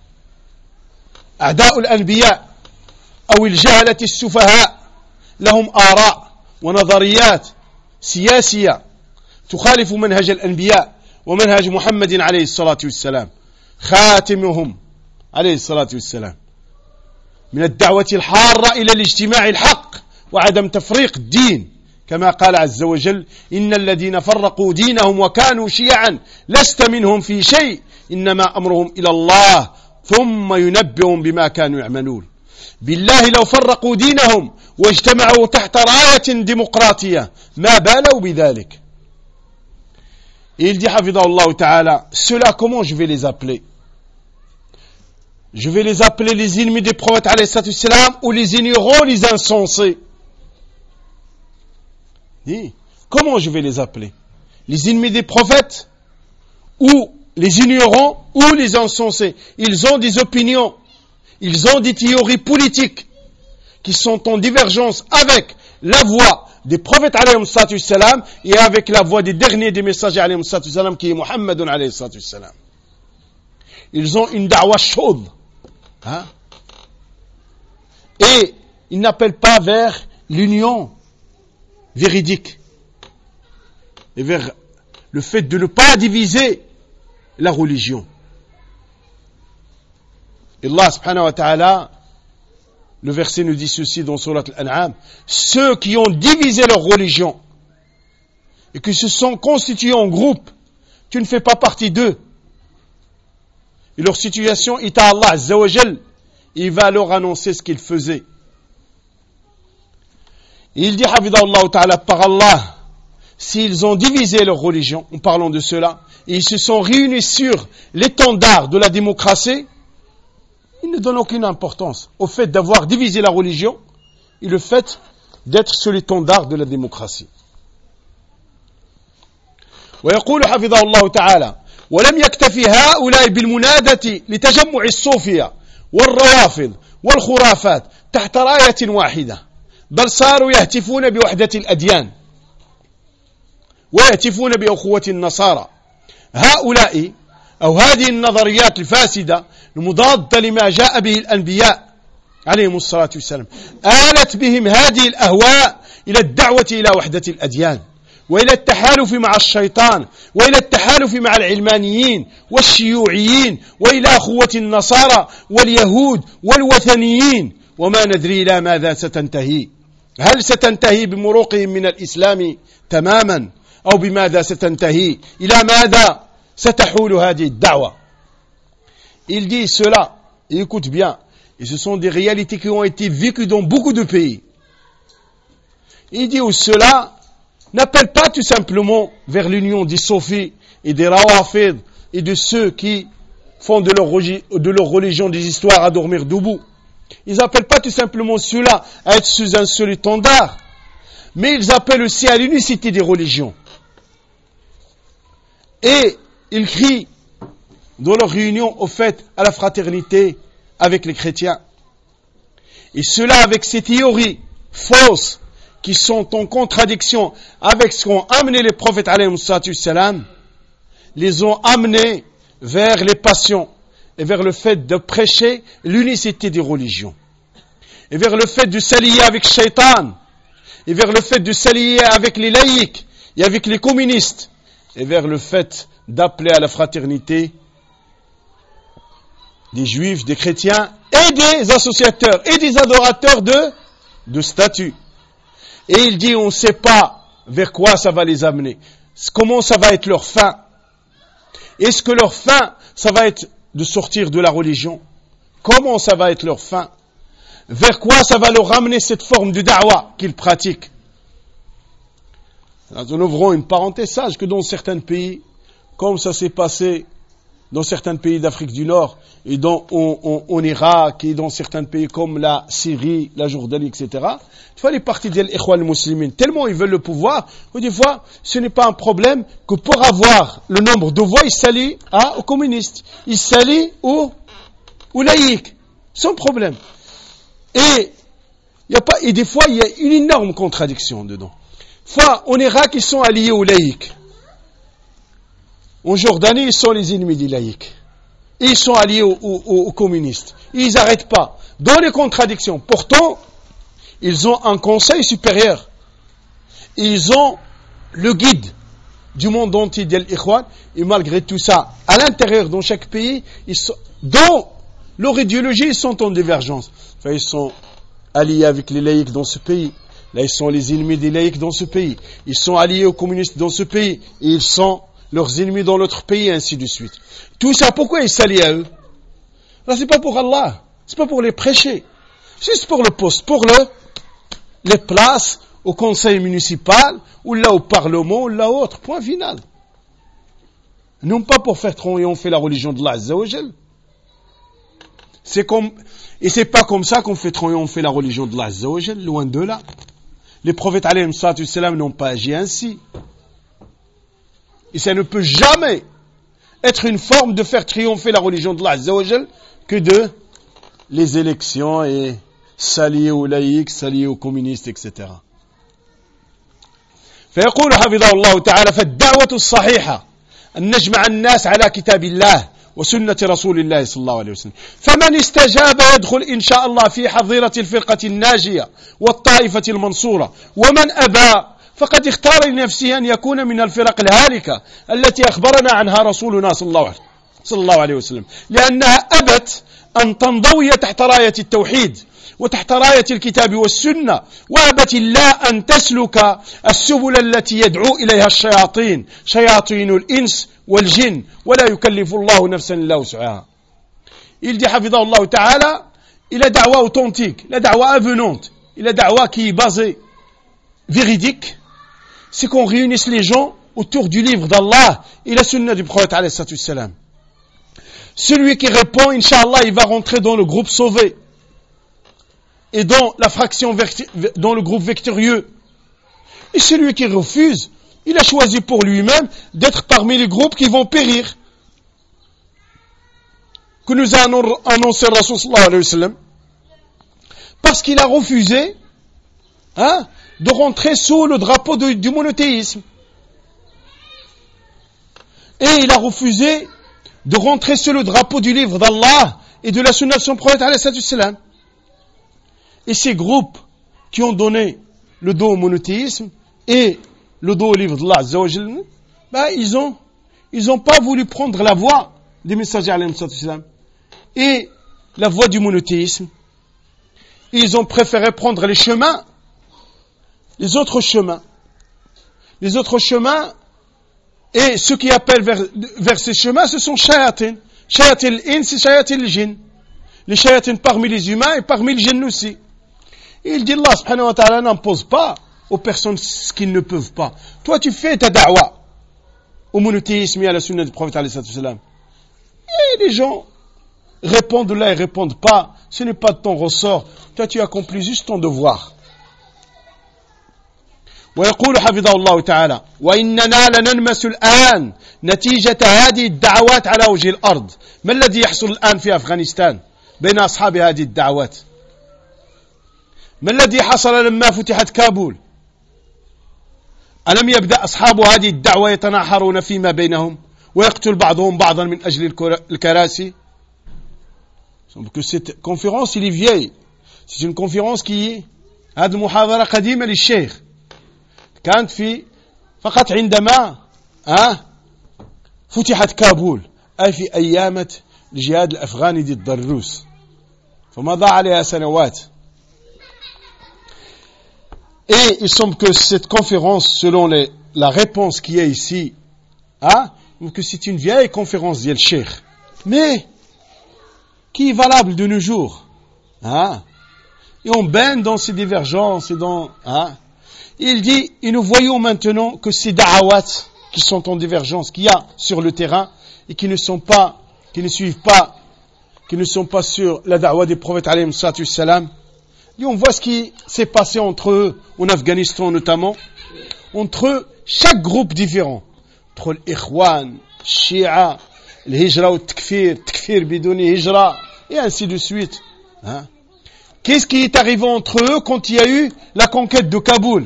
أعداء الأنبياء أو الجهلة السفهاء لهم آراء ونظريات سياسية تخالف منهج الأنبياء ومنهج محمد عليه الصلاة والسلام خاتمهم عليه الصلاة والسلام من الدعوة الحارة إلى الاجتماع الحق وعدم تفريق الدين كما قال عز وجل إن الذين فرقوا دينهم وكانوا شيعا لست منهم في شيء إنما أمرهم إلى الله ثم ينبئهم بما كانوا يعملون. بالله لو فرقوا دينهم واجتمعوا تحت راية ديمقراطية ما بالوا بذلك. Il dit حفظه الله تعالى ceux-là comment je vais les appeler? Je vais les appeler les ennemis des prophètes alayhi salatu wassalam ou les ignorants, les insensés? Comment je vais les appeler? Les ennemis des prophètes ou les ignorants ou les insensés? Ils ont des opinions, ils ont des théories politiques qui sont en divergence avec la voix des prophètes alayhi salatu wassalam et avec la voix des derniers des messagers alayhi salatu wassalam qui est Muhammadun alayhi salatu wassalam. Ils ont une da'wa chaude. Et ils n'appellent pas vers l'union véridique et vers le fait de ne pas diviser la religion. Et Allah subhanahu wa ta'ala, le verset nous dit ceci dans Surat Al-An'am, ceux qui ont divisé leur religion et qui se sont constitués en groupe, tu ne fais pas partie d'eux. Et leur situation est à Allah Azza wa Jal, il va leur annoncer ce qu'ils faisaient. Il dit Hafidahullah ta'ala par Allah, s'ils ont divisé leur religion, en parlant de cela, et ils se sont réunis sur l'étendard de la démocratie, ils ne donnent aucune importance au fait d'avoir divisé la religion et le fait d'être sur l'étendard de la démocratie. ويقول حفظه الله تعالى ولم يكتفي هؤلاء بالمنادة لتجمع الصوفية والروافض والخرافات تحت راية واحدة بل صاروا يهتفون بوحدة الأديان ويهتفون بأخوة النصارى. هؤلاء أو هذه النظريات الفاسدة المضادة لما جاء به الأنبياء عليهم الصلاة والسلام آلت بهم هذه الأهواء إلى الدعوة إلى وحدة الأديان وإلى التحالف مع الشيطان وإلى التحالف مع العلمانيين والشيوعيين وإلى أخوة النصارى واليهود والوثنيين وما ندري إلى ماذا ستنتهي. هل ستنتهي بمروقهم من الإسلام تماما أو بماذا ستنتهي؟ إلى ماذا ستحول هذه الدعوة؟ Il dit cela, et écoute bien, et ce sont des réalités qui ont été vécues dans beaucoup de pays. Il dit cela n'appelle pas tout simplement vers l'union des Sofis et des Rawafid et de ceux qui font de leur religion des histoires à dormir debout. Ils n'appellent pas tout simplement cela à être sous un seul étendard. mais ils appellent aussi à l'unicité des religions. Et ils crient dans leur réunion au fait à la fraternité avec les chrétiens. Et cela avec ces théories fausses qui sont en contradiction avec ce qu'ont amené les prophètes alayhi salam, les ont amenés vers les passions et vers le fait de prêcher l'unicité des religions et vers le fait de s'allier avec Shaitan et vers le fait de s'allier avec les laïcs et avec les communistes et vers le fait d'appeler à la fraternité des juifs, des chrétiens et des associateurs et des adorateurs de statues. Et il dit, on ne sait pas vers quoi ça va les amener. Comment ça va être leur fin? Est-ce que leur fin, ça va être de sortir de la religion? Comment ça va être leur fin? Vers quoi ça va leur ramener cette forme de da'wa qu'ils pratiquent? Alors, nous ouvrons une parenthèse, sage que dans certains pays, comme ça s'est passé dans certains pays d'Afrique du Nord, et en Irak, et dans certains pays comme la Syrie, la Jordanie, etc., tu vois les partis de l'Ikhwan al-Muslimin, tellement ils veulent le pouvoir, ou des fois, ce n'est pas un problème que pour avoir le nombre de voix, ils s'allient aux communistes, ils s'allient aux laïcs, sans problème. Et des fois, il y a une énorme contradiction dedans. Fois, en Irak, ils sont alliés aux laïcs. En Jordanie, ils sont les ennemis des laïcs. Et ils sont alliés aux communistes. Et ils n'arrêtent pas. Dans les contradictions. Pourtant, ils ont un conseil supérieur. Et ils ont le guide du monde entier de l'Ikhwan. Et malgré tout ça, à l'intérieur, dans chaque pays, dans leur idéologie, ils sont en divergence. Enfin, ils sont alliés avec les laïcs dans ce pays. Là, ils sont les ennemis des laïcs dans ce pays. Ils sont alliés aux communistes dans ce pays. Et ils sont leurs ennemis dans l'autre pays, et ainsi de suite. Tout ça, pourquoi ils s'allient à eux? Là, c'est pas pour Allah. C'est pas pour les prêcher. C'est juste pour le poste, pour les places au conseil municipal, ou là au parlement, ou là autre. Point final. Non pas pour faire triompher la religion de Allah Azza wa Jal. Et c'est pas comme ça qu'on fait triompher la religion de Allah Azza wa Jal, loin de là. Les prophètes alayhim salam n'ont pas agi ainsi. Et ça ne peut jamais être une forme de faire triompher la religion de Allah Azza wa Jal que de les élections et s'allier aux laïcs, s'allier aux communistes, etc. فيقول حفظه الله تعالى فالدعوة الصحيحة أن نجمع الناس على كتاب الله وسنة رسول الله صلى الله عليه وسلم فمن استجاب يدخل إن شاء الله في حظيرة الفرقة الناجية والطائفة المنصورة ومن أبى فقد اختار لنفسه أن يكون من الفرق الهالكة التي أخبرنا عنها رسولنا صلى الله عليه وسلم لأنها أبت أن تنضوي تحت راية التوحيد وتحت راية الكتاب والسنة وأبت الله أن تسلك السبل التي يدعو إليها الشياطين شياطين الإنس والجن ولا يكلف الله نفسا إلا وسعها. Il dit حفظه الله تعالى il a da'wa authentique, la da'wa avenante, il a da'wa qui est basée véridique, c'est qu'on réunisse les gens autour du livre d'Allah et la sunna du prophète alayhi salam. Celui qui répond, Inch'Allah, il va rentrer dans le groupe sauvé et dans la fraction dans le groupe victorieux. Et celui qui refuse, il a choisi pour lui-même d'être parmi les groupes qui vont périr. Que nous a annoncé Rasul sallallahu alayhi wa sallam, parce qu'il a refusé de rentrer sous le drapeau du monothéisme. Et il a refusé de rentrer sous le drapeau du livre d'Allah et de la sunna de son prophète alayhi salam. Et ces groupes qui ont donné le dos au monothéisme et le dos au livre d'Allah Azza wa Jal, ils ont pas voulu prendre la voie des messagers alayhi salam et la voie du monothéisme. Ils ont préféré prendre les autres chemins, et ceux qui appellent vers ces chemins, ce sont shayatin al-ins et shayatin al-jinn. Les shayatins parmi les humains et parmi les djinns aussi. Et il dit Allah subhanahu wa ta'ala n'impose pas aux personnes ce qu'ils ne peuvent pas. Toi tu fais ta da'wa au monothéisme et à la sunna du prophète alayhi salam. Et les gens répondent là et répondent pas. Ce n'est pas de ton ressort. Toi tu accomplis juste ton devoir. ويقول حفظه الله تعالى: وإننا لنلمس الآن نتيجة هذه الدعوات على وجه الأرض. ما الذي يحصل الآن في أفغانستان بين أصحاب هذه الدعوات؟ ما الذي حصل لما فتحت كابول؟ ألم يبدأ أصحاب هذه الدعوة يتناحرون فيما بينهم ويقتل بعضهم بعضا من أجل الكراسي؟ Cette conférence, il est vieille. C'est une conférence qui هذه المحاضرة قديمة للشيخ. كانت فقط عندما فتحت كابول، أي في أيام الجهاد الأفغاني ضد الروس، فمضى عليها سنوات. Et il semble que cette conférence, selon la réponse qui est ici, que c'est une vieille conférence d'El Cheikh, mais qui est valable de nos jours. Et on baigne dans ces divergences et dans... Il dit, et nous voyons maintenant que ces da'awat qui sont en divergence, qu'il y a sur le terrain, et qui ne sont pas sur la da'wa des prophètes alayhim salatu wassalam. Et on voit ce qui s'est passé entre eux, en Afghanistan notamment, entre eux, chaque groupe différent, entre l'Ikhwan, Shia, l'Hijra ou Takfir bidouni Hijra, et ainsi de suite. Qu'est-ce qui est arrivé entre eux quand il y a eu la conquête de Kaboul?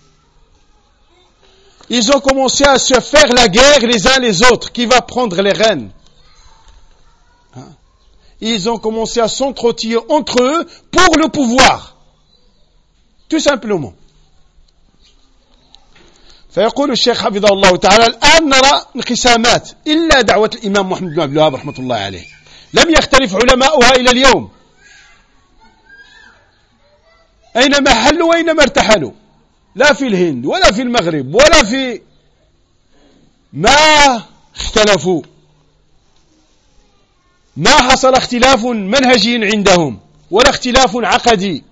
Ils ont commencé à se faire la guerre les uns les autres, qui va prendre les rênes. Ils ont commencé à s'entretuer entre eux pour le pouvoir. Tout simplement. فيقول الشيخ حفظه الله تعالى: الآن نرى انقسامات إلا دعوة الإمام محمد بن عبد الوهاب رحمة الله عليه لم يختلف علماؤها إلى اليوم، أينما حلوا وأينما ارتحلوا، لا في الهند ولا في المغرب ولا في ما اختلفوا، ما حصل اختلاف منهجي عندهم ولا اختلاف عقدي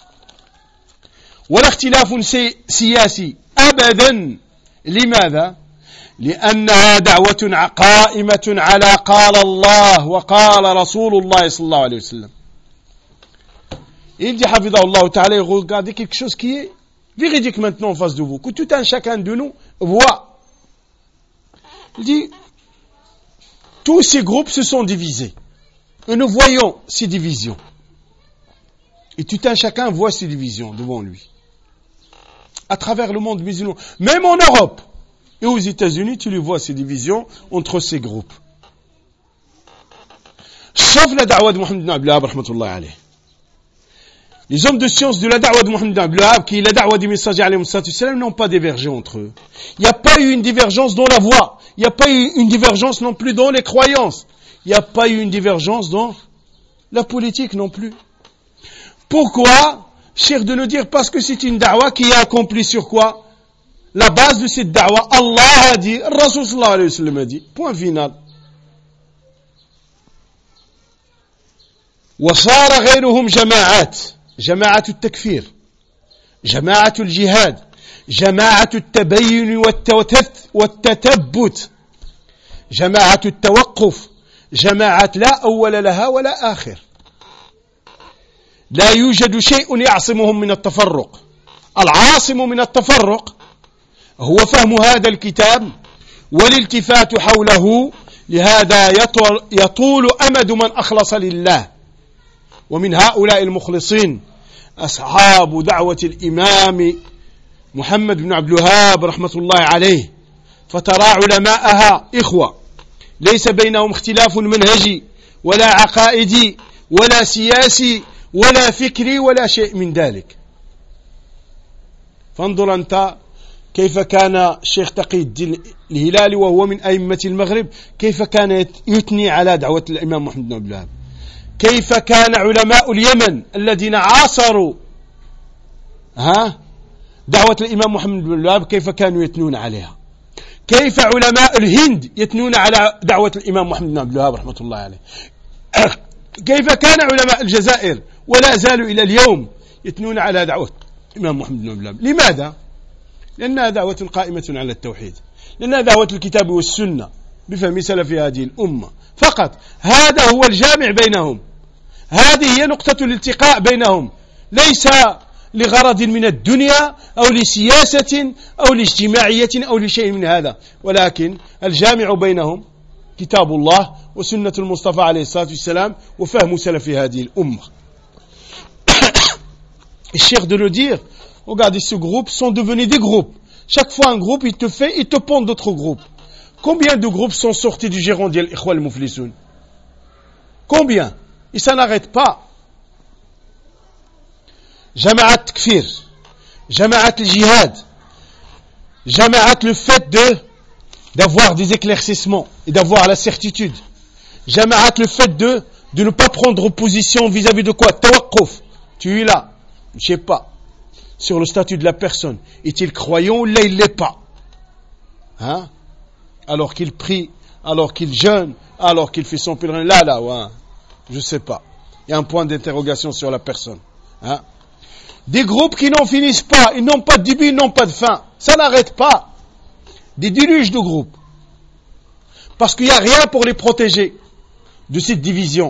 ولا اختلاف سياسي أبدا. لماذا؟ لأنها دعوة قائمة على قال الله وقال رسول الله صلى الله عليه وسلم. Il dit حفظه الله تعالى: regardez quelque chose qui est véridique maintenant en face de vous, que tout un chacun de nous voit. Il dit, tous ces groupes se sont divisés. Et nous voyons ces divisions. Et tout un chacun voit ces divisions devant lui. À travers le monde musulman, même en Europe et aux États-Unis, tu les vois ces divisions entre ces groupes. Sauf la da'wa de Mohammed ibn Abdul Wahhab rahmatullah alayh. Les hommes de science de la da'wa de Mohammed ibn Abdul Wahhab, qui est la da'wa des messagers alayhi salam, n'ont pas divergé entre eux. Il n'y a pas eu une divergence dans la voie. Il n'y a pas eu une divergence non plus dans les croyances. Il n'y a pas eu une divergence dans la politique non plus. Pourquoi? Cher de nous dire, parce que c'est une da'wa qui est accomplie sur quoi? La base de cette da'wa, Allah a dit, Rasul sallallahu alayhi wa sallam a dit. Point final. وصار غيرهم جماعات، جماعة التكفير، جماعة الجهاد، جماعة التبين والتثبت، جماعة التوقف، جماعة لا أول لها ولا آخر. لا يوجد شيء يعصمهم من التفرق. العاصم من التفرق هو فهم هذا الكتاب والالتفات حوله. لهذا يطول أمد من أخلص لله، ومن هؤلاء المخلصين أصحاب دعوة الإمام محمد بن عبد الوهاب رحمة الله عليه. فترى علماءها إخوة ليس بينهم اختلاف منهجي ولا عقائدي ولا سياسي ولا فكري ولا شيء من ذلك. فانظر أنت كيف كان الشيخ تقي الدين الهلالي وهو من أئمة المغرب، كيف كان يثني على دعوة الإمام محمد بن عبد الوهاب، كيف كان علماء اليمن الذين عاصروا دعوة الإمام محمد بن عبد الوهاب كيف كانوا يثنون عليها، كيف علماء الهند يثنون على دعوة الإمام محمد بن عبد الوهاب رحمة الله عليه، كيف كان علماء الجزائر ولا زالوا إلى اليوم يثنون على دعوة الإمام محمد بن عبد الوهاب. لماذا؟ لأنها دعوة قائمة على التوحيد، لأنها دعوة الكتاب والسنة بفهم سلف هذه الأمة فقط. هذا هو الجامع بينهم، هذه هي نقطة الالتقاء بينهم. ليس لغرض من الدنيا أو لسياسة أو لاجتماعية أو لشيء من هذا ولكن الجامع بينهم كتاب الله وسنة المصطفى عليه الصلاة والسلام وفهم سلف هذه الأمة. Et cher de le dire, regardez, ce groupe sont devenus des groupes. Chaque fois un groupe, il te pond d'autres groupes. Combien de groupes sont sortis du giron d'Al Ikhwa al-Muflisoun? Combien? Et ça n'arrête pas. Jama'at Takfir, Jama'at al-Jihad, Jama'at le fait d'avoir des éclaircissements et d'avoir la certitude. Jama'at le fait de ne pas prendre position vis-à-vis de quoi? Tawaqquf. Tu es là, je sais pas, sur le statut de la personne. Est-il croyant ou là il l'est pas? Hein? Alors qu'il prie, alors qu'il jeûne, alors qu'il fait son pèlerin. Là, ouais, je sais pas. Il y a un point d'interrogation sur la personne. Hein? Des groupes qui n'en finissent pas, ils n'ont pas de début, ils n'ont pas de fin. Ça n'arrête pas. Des déluges de groupes. Parce qu'il n'y a rien pour les protéger de cette division.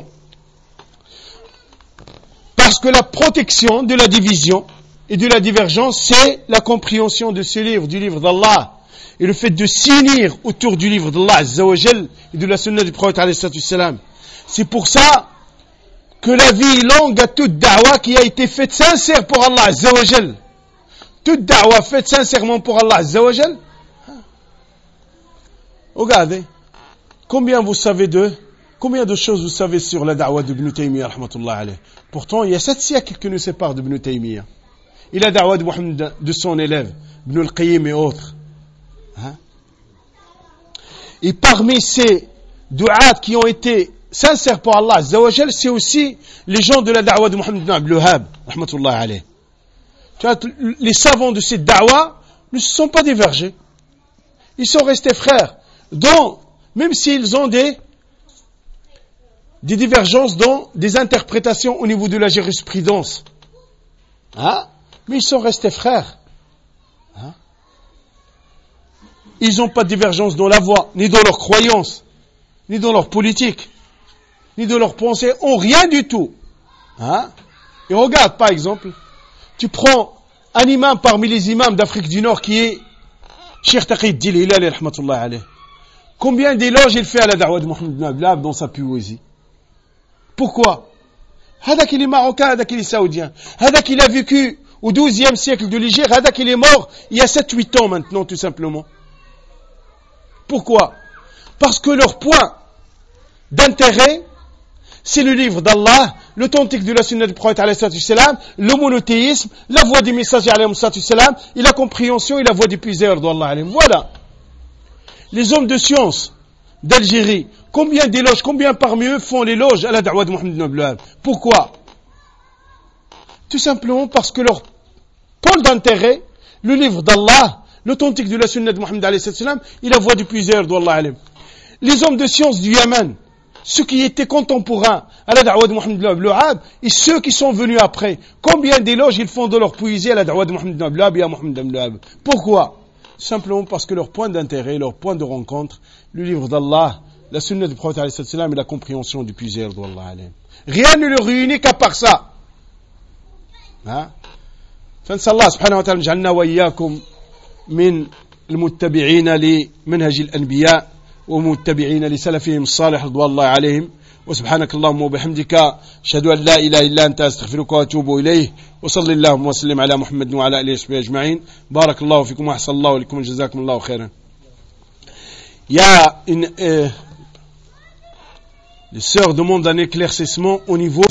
Parce que la protection de la division et de la divergence, c'est la compréhension de ce livre, du livre d'Allah. Et le fait de s'unir autour du livre d'Allah Azza wa Jal et de la sunna du prophète alayhi salatu wassalam. C'est pour ça que la vie est longue à toute da'wa qui a été faite sincère pour Allah Azza wa Jal. Toute da'wa faite sincèrement pour Allah Azza wa Jal. Regardez, combien de choses vous savez sur la da'wa d'Ibn Taymiyyah rahmatullah alayh. Pourtant, il y a 7 siècles qui nous séparent d'Ibn Taymiyyah. Et la da'wa de son élève, Ibn al-Qayyim et autres. Hein? Et parmi ces du'at qui ont été sincères pour Allah Azza wa Jal, c'est aussi les gens de la da'wa de Muhammad ibn Abdul Wahhab rahmatullah alayh. Tu vois, les savants de cette da'wa ne se sont pas divergés. Ils sont restés frères. Donc, même s'ils ont des divergences dans des interprétations au niveau de la jurisprudence. Hein? Mais ils sont restés frères. Hein? Ils n'ont pas de divergence dans la voie, ni dans leurs croyances, ni dans leur politique, ni dans leurs pensées, en rien du tout. Hein? Et regarde, par exemple, tu prends un imam parmi les imams d'Afrique du Nord qui est Cheikh Taqiyuddin al-Hilali rahmatullah alayh. Combien d'éloges il fait à la da'wa de Mohammed ibn Abdul Wahhab dans sa poésie? Pourquoi? Hada qu'il est marocain, hada qu'il est saoudien. Hada qu'il a vécu au 12e siècle de l'Hégire, hada qu'il est mort il y a 7-8 ans maintenant, tout simplement. Pourquoi? Parce que leur point d'intérêt, c'est le livre d'Allah, l'authentique de la sunna du prophète alayhi salatu wassalam, le monothéisme, la voix des messagers alayhi salatu wassalam, et la compréhension et la voix des puiseurs d'Allah alayhi. Voilà. Les hommes de science d'Algérie, combien d'éloges, combien parmi eux font l'éloge à la da'wa de Mohammed ibn Abdul Wahhab? Pourquoi? Tout simplement parce que leur pôle d'intérêt, le livre d'Allah, l'authentique de la sunna de Mohammed alayhi sallam, et la voix du puiseur d'Allah alayhi. Les hommes de science du Yémen, ceux qui étaient contemporains à la da'wa de Mohammed ibn Abdul Wahhab, et ceux qui sont venus après, combien d'éloges ils font de leur poésie à la da'wa de Mohammed ibn Abdul Wahhab et à Mohammed ibn Abdul Wahhab? Pourquoi? Simplement parce que leur point d'intérêt, leur point de rencontre, le livre d'Allah, la sunna du prophète alayhi sallam et la compréhension du puiseur d'Allah alayhi. Rien ne le réunit qu'à part ça. فنسأل الله سبحانه وتعالى جعلنا وإياكم من المتبعين لمنهج الأنبياء ومتبعين لسلفهم الصالح رضوان الله عليهم وسبحانك اللهم وبحمدك أشهد أن لا إله إلا أنت أستغفرك وأتوب إليه وصلى اللهم وسلم على محمد وعلى آله وصحبه أجمعين بارك الله فيكم وأحسن الله إليكم وجزاكم الله خيرا. Il y a les sœurs demandent un éclaircissement au niveau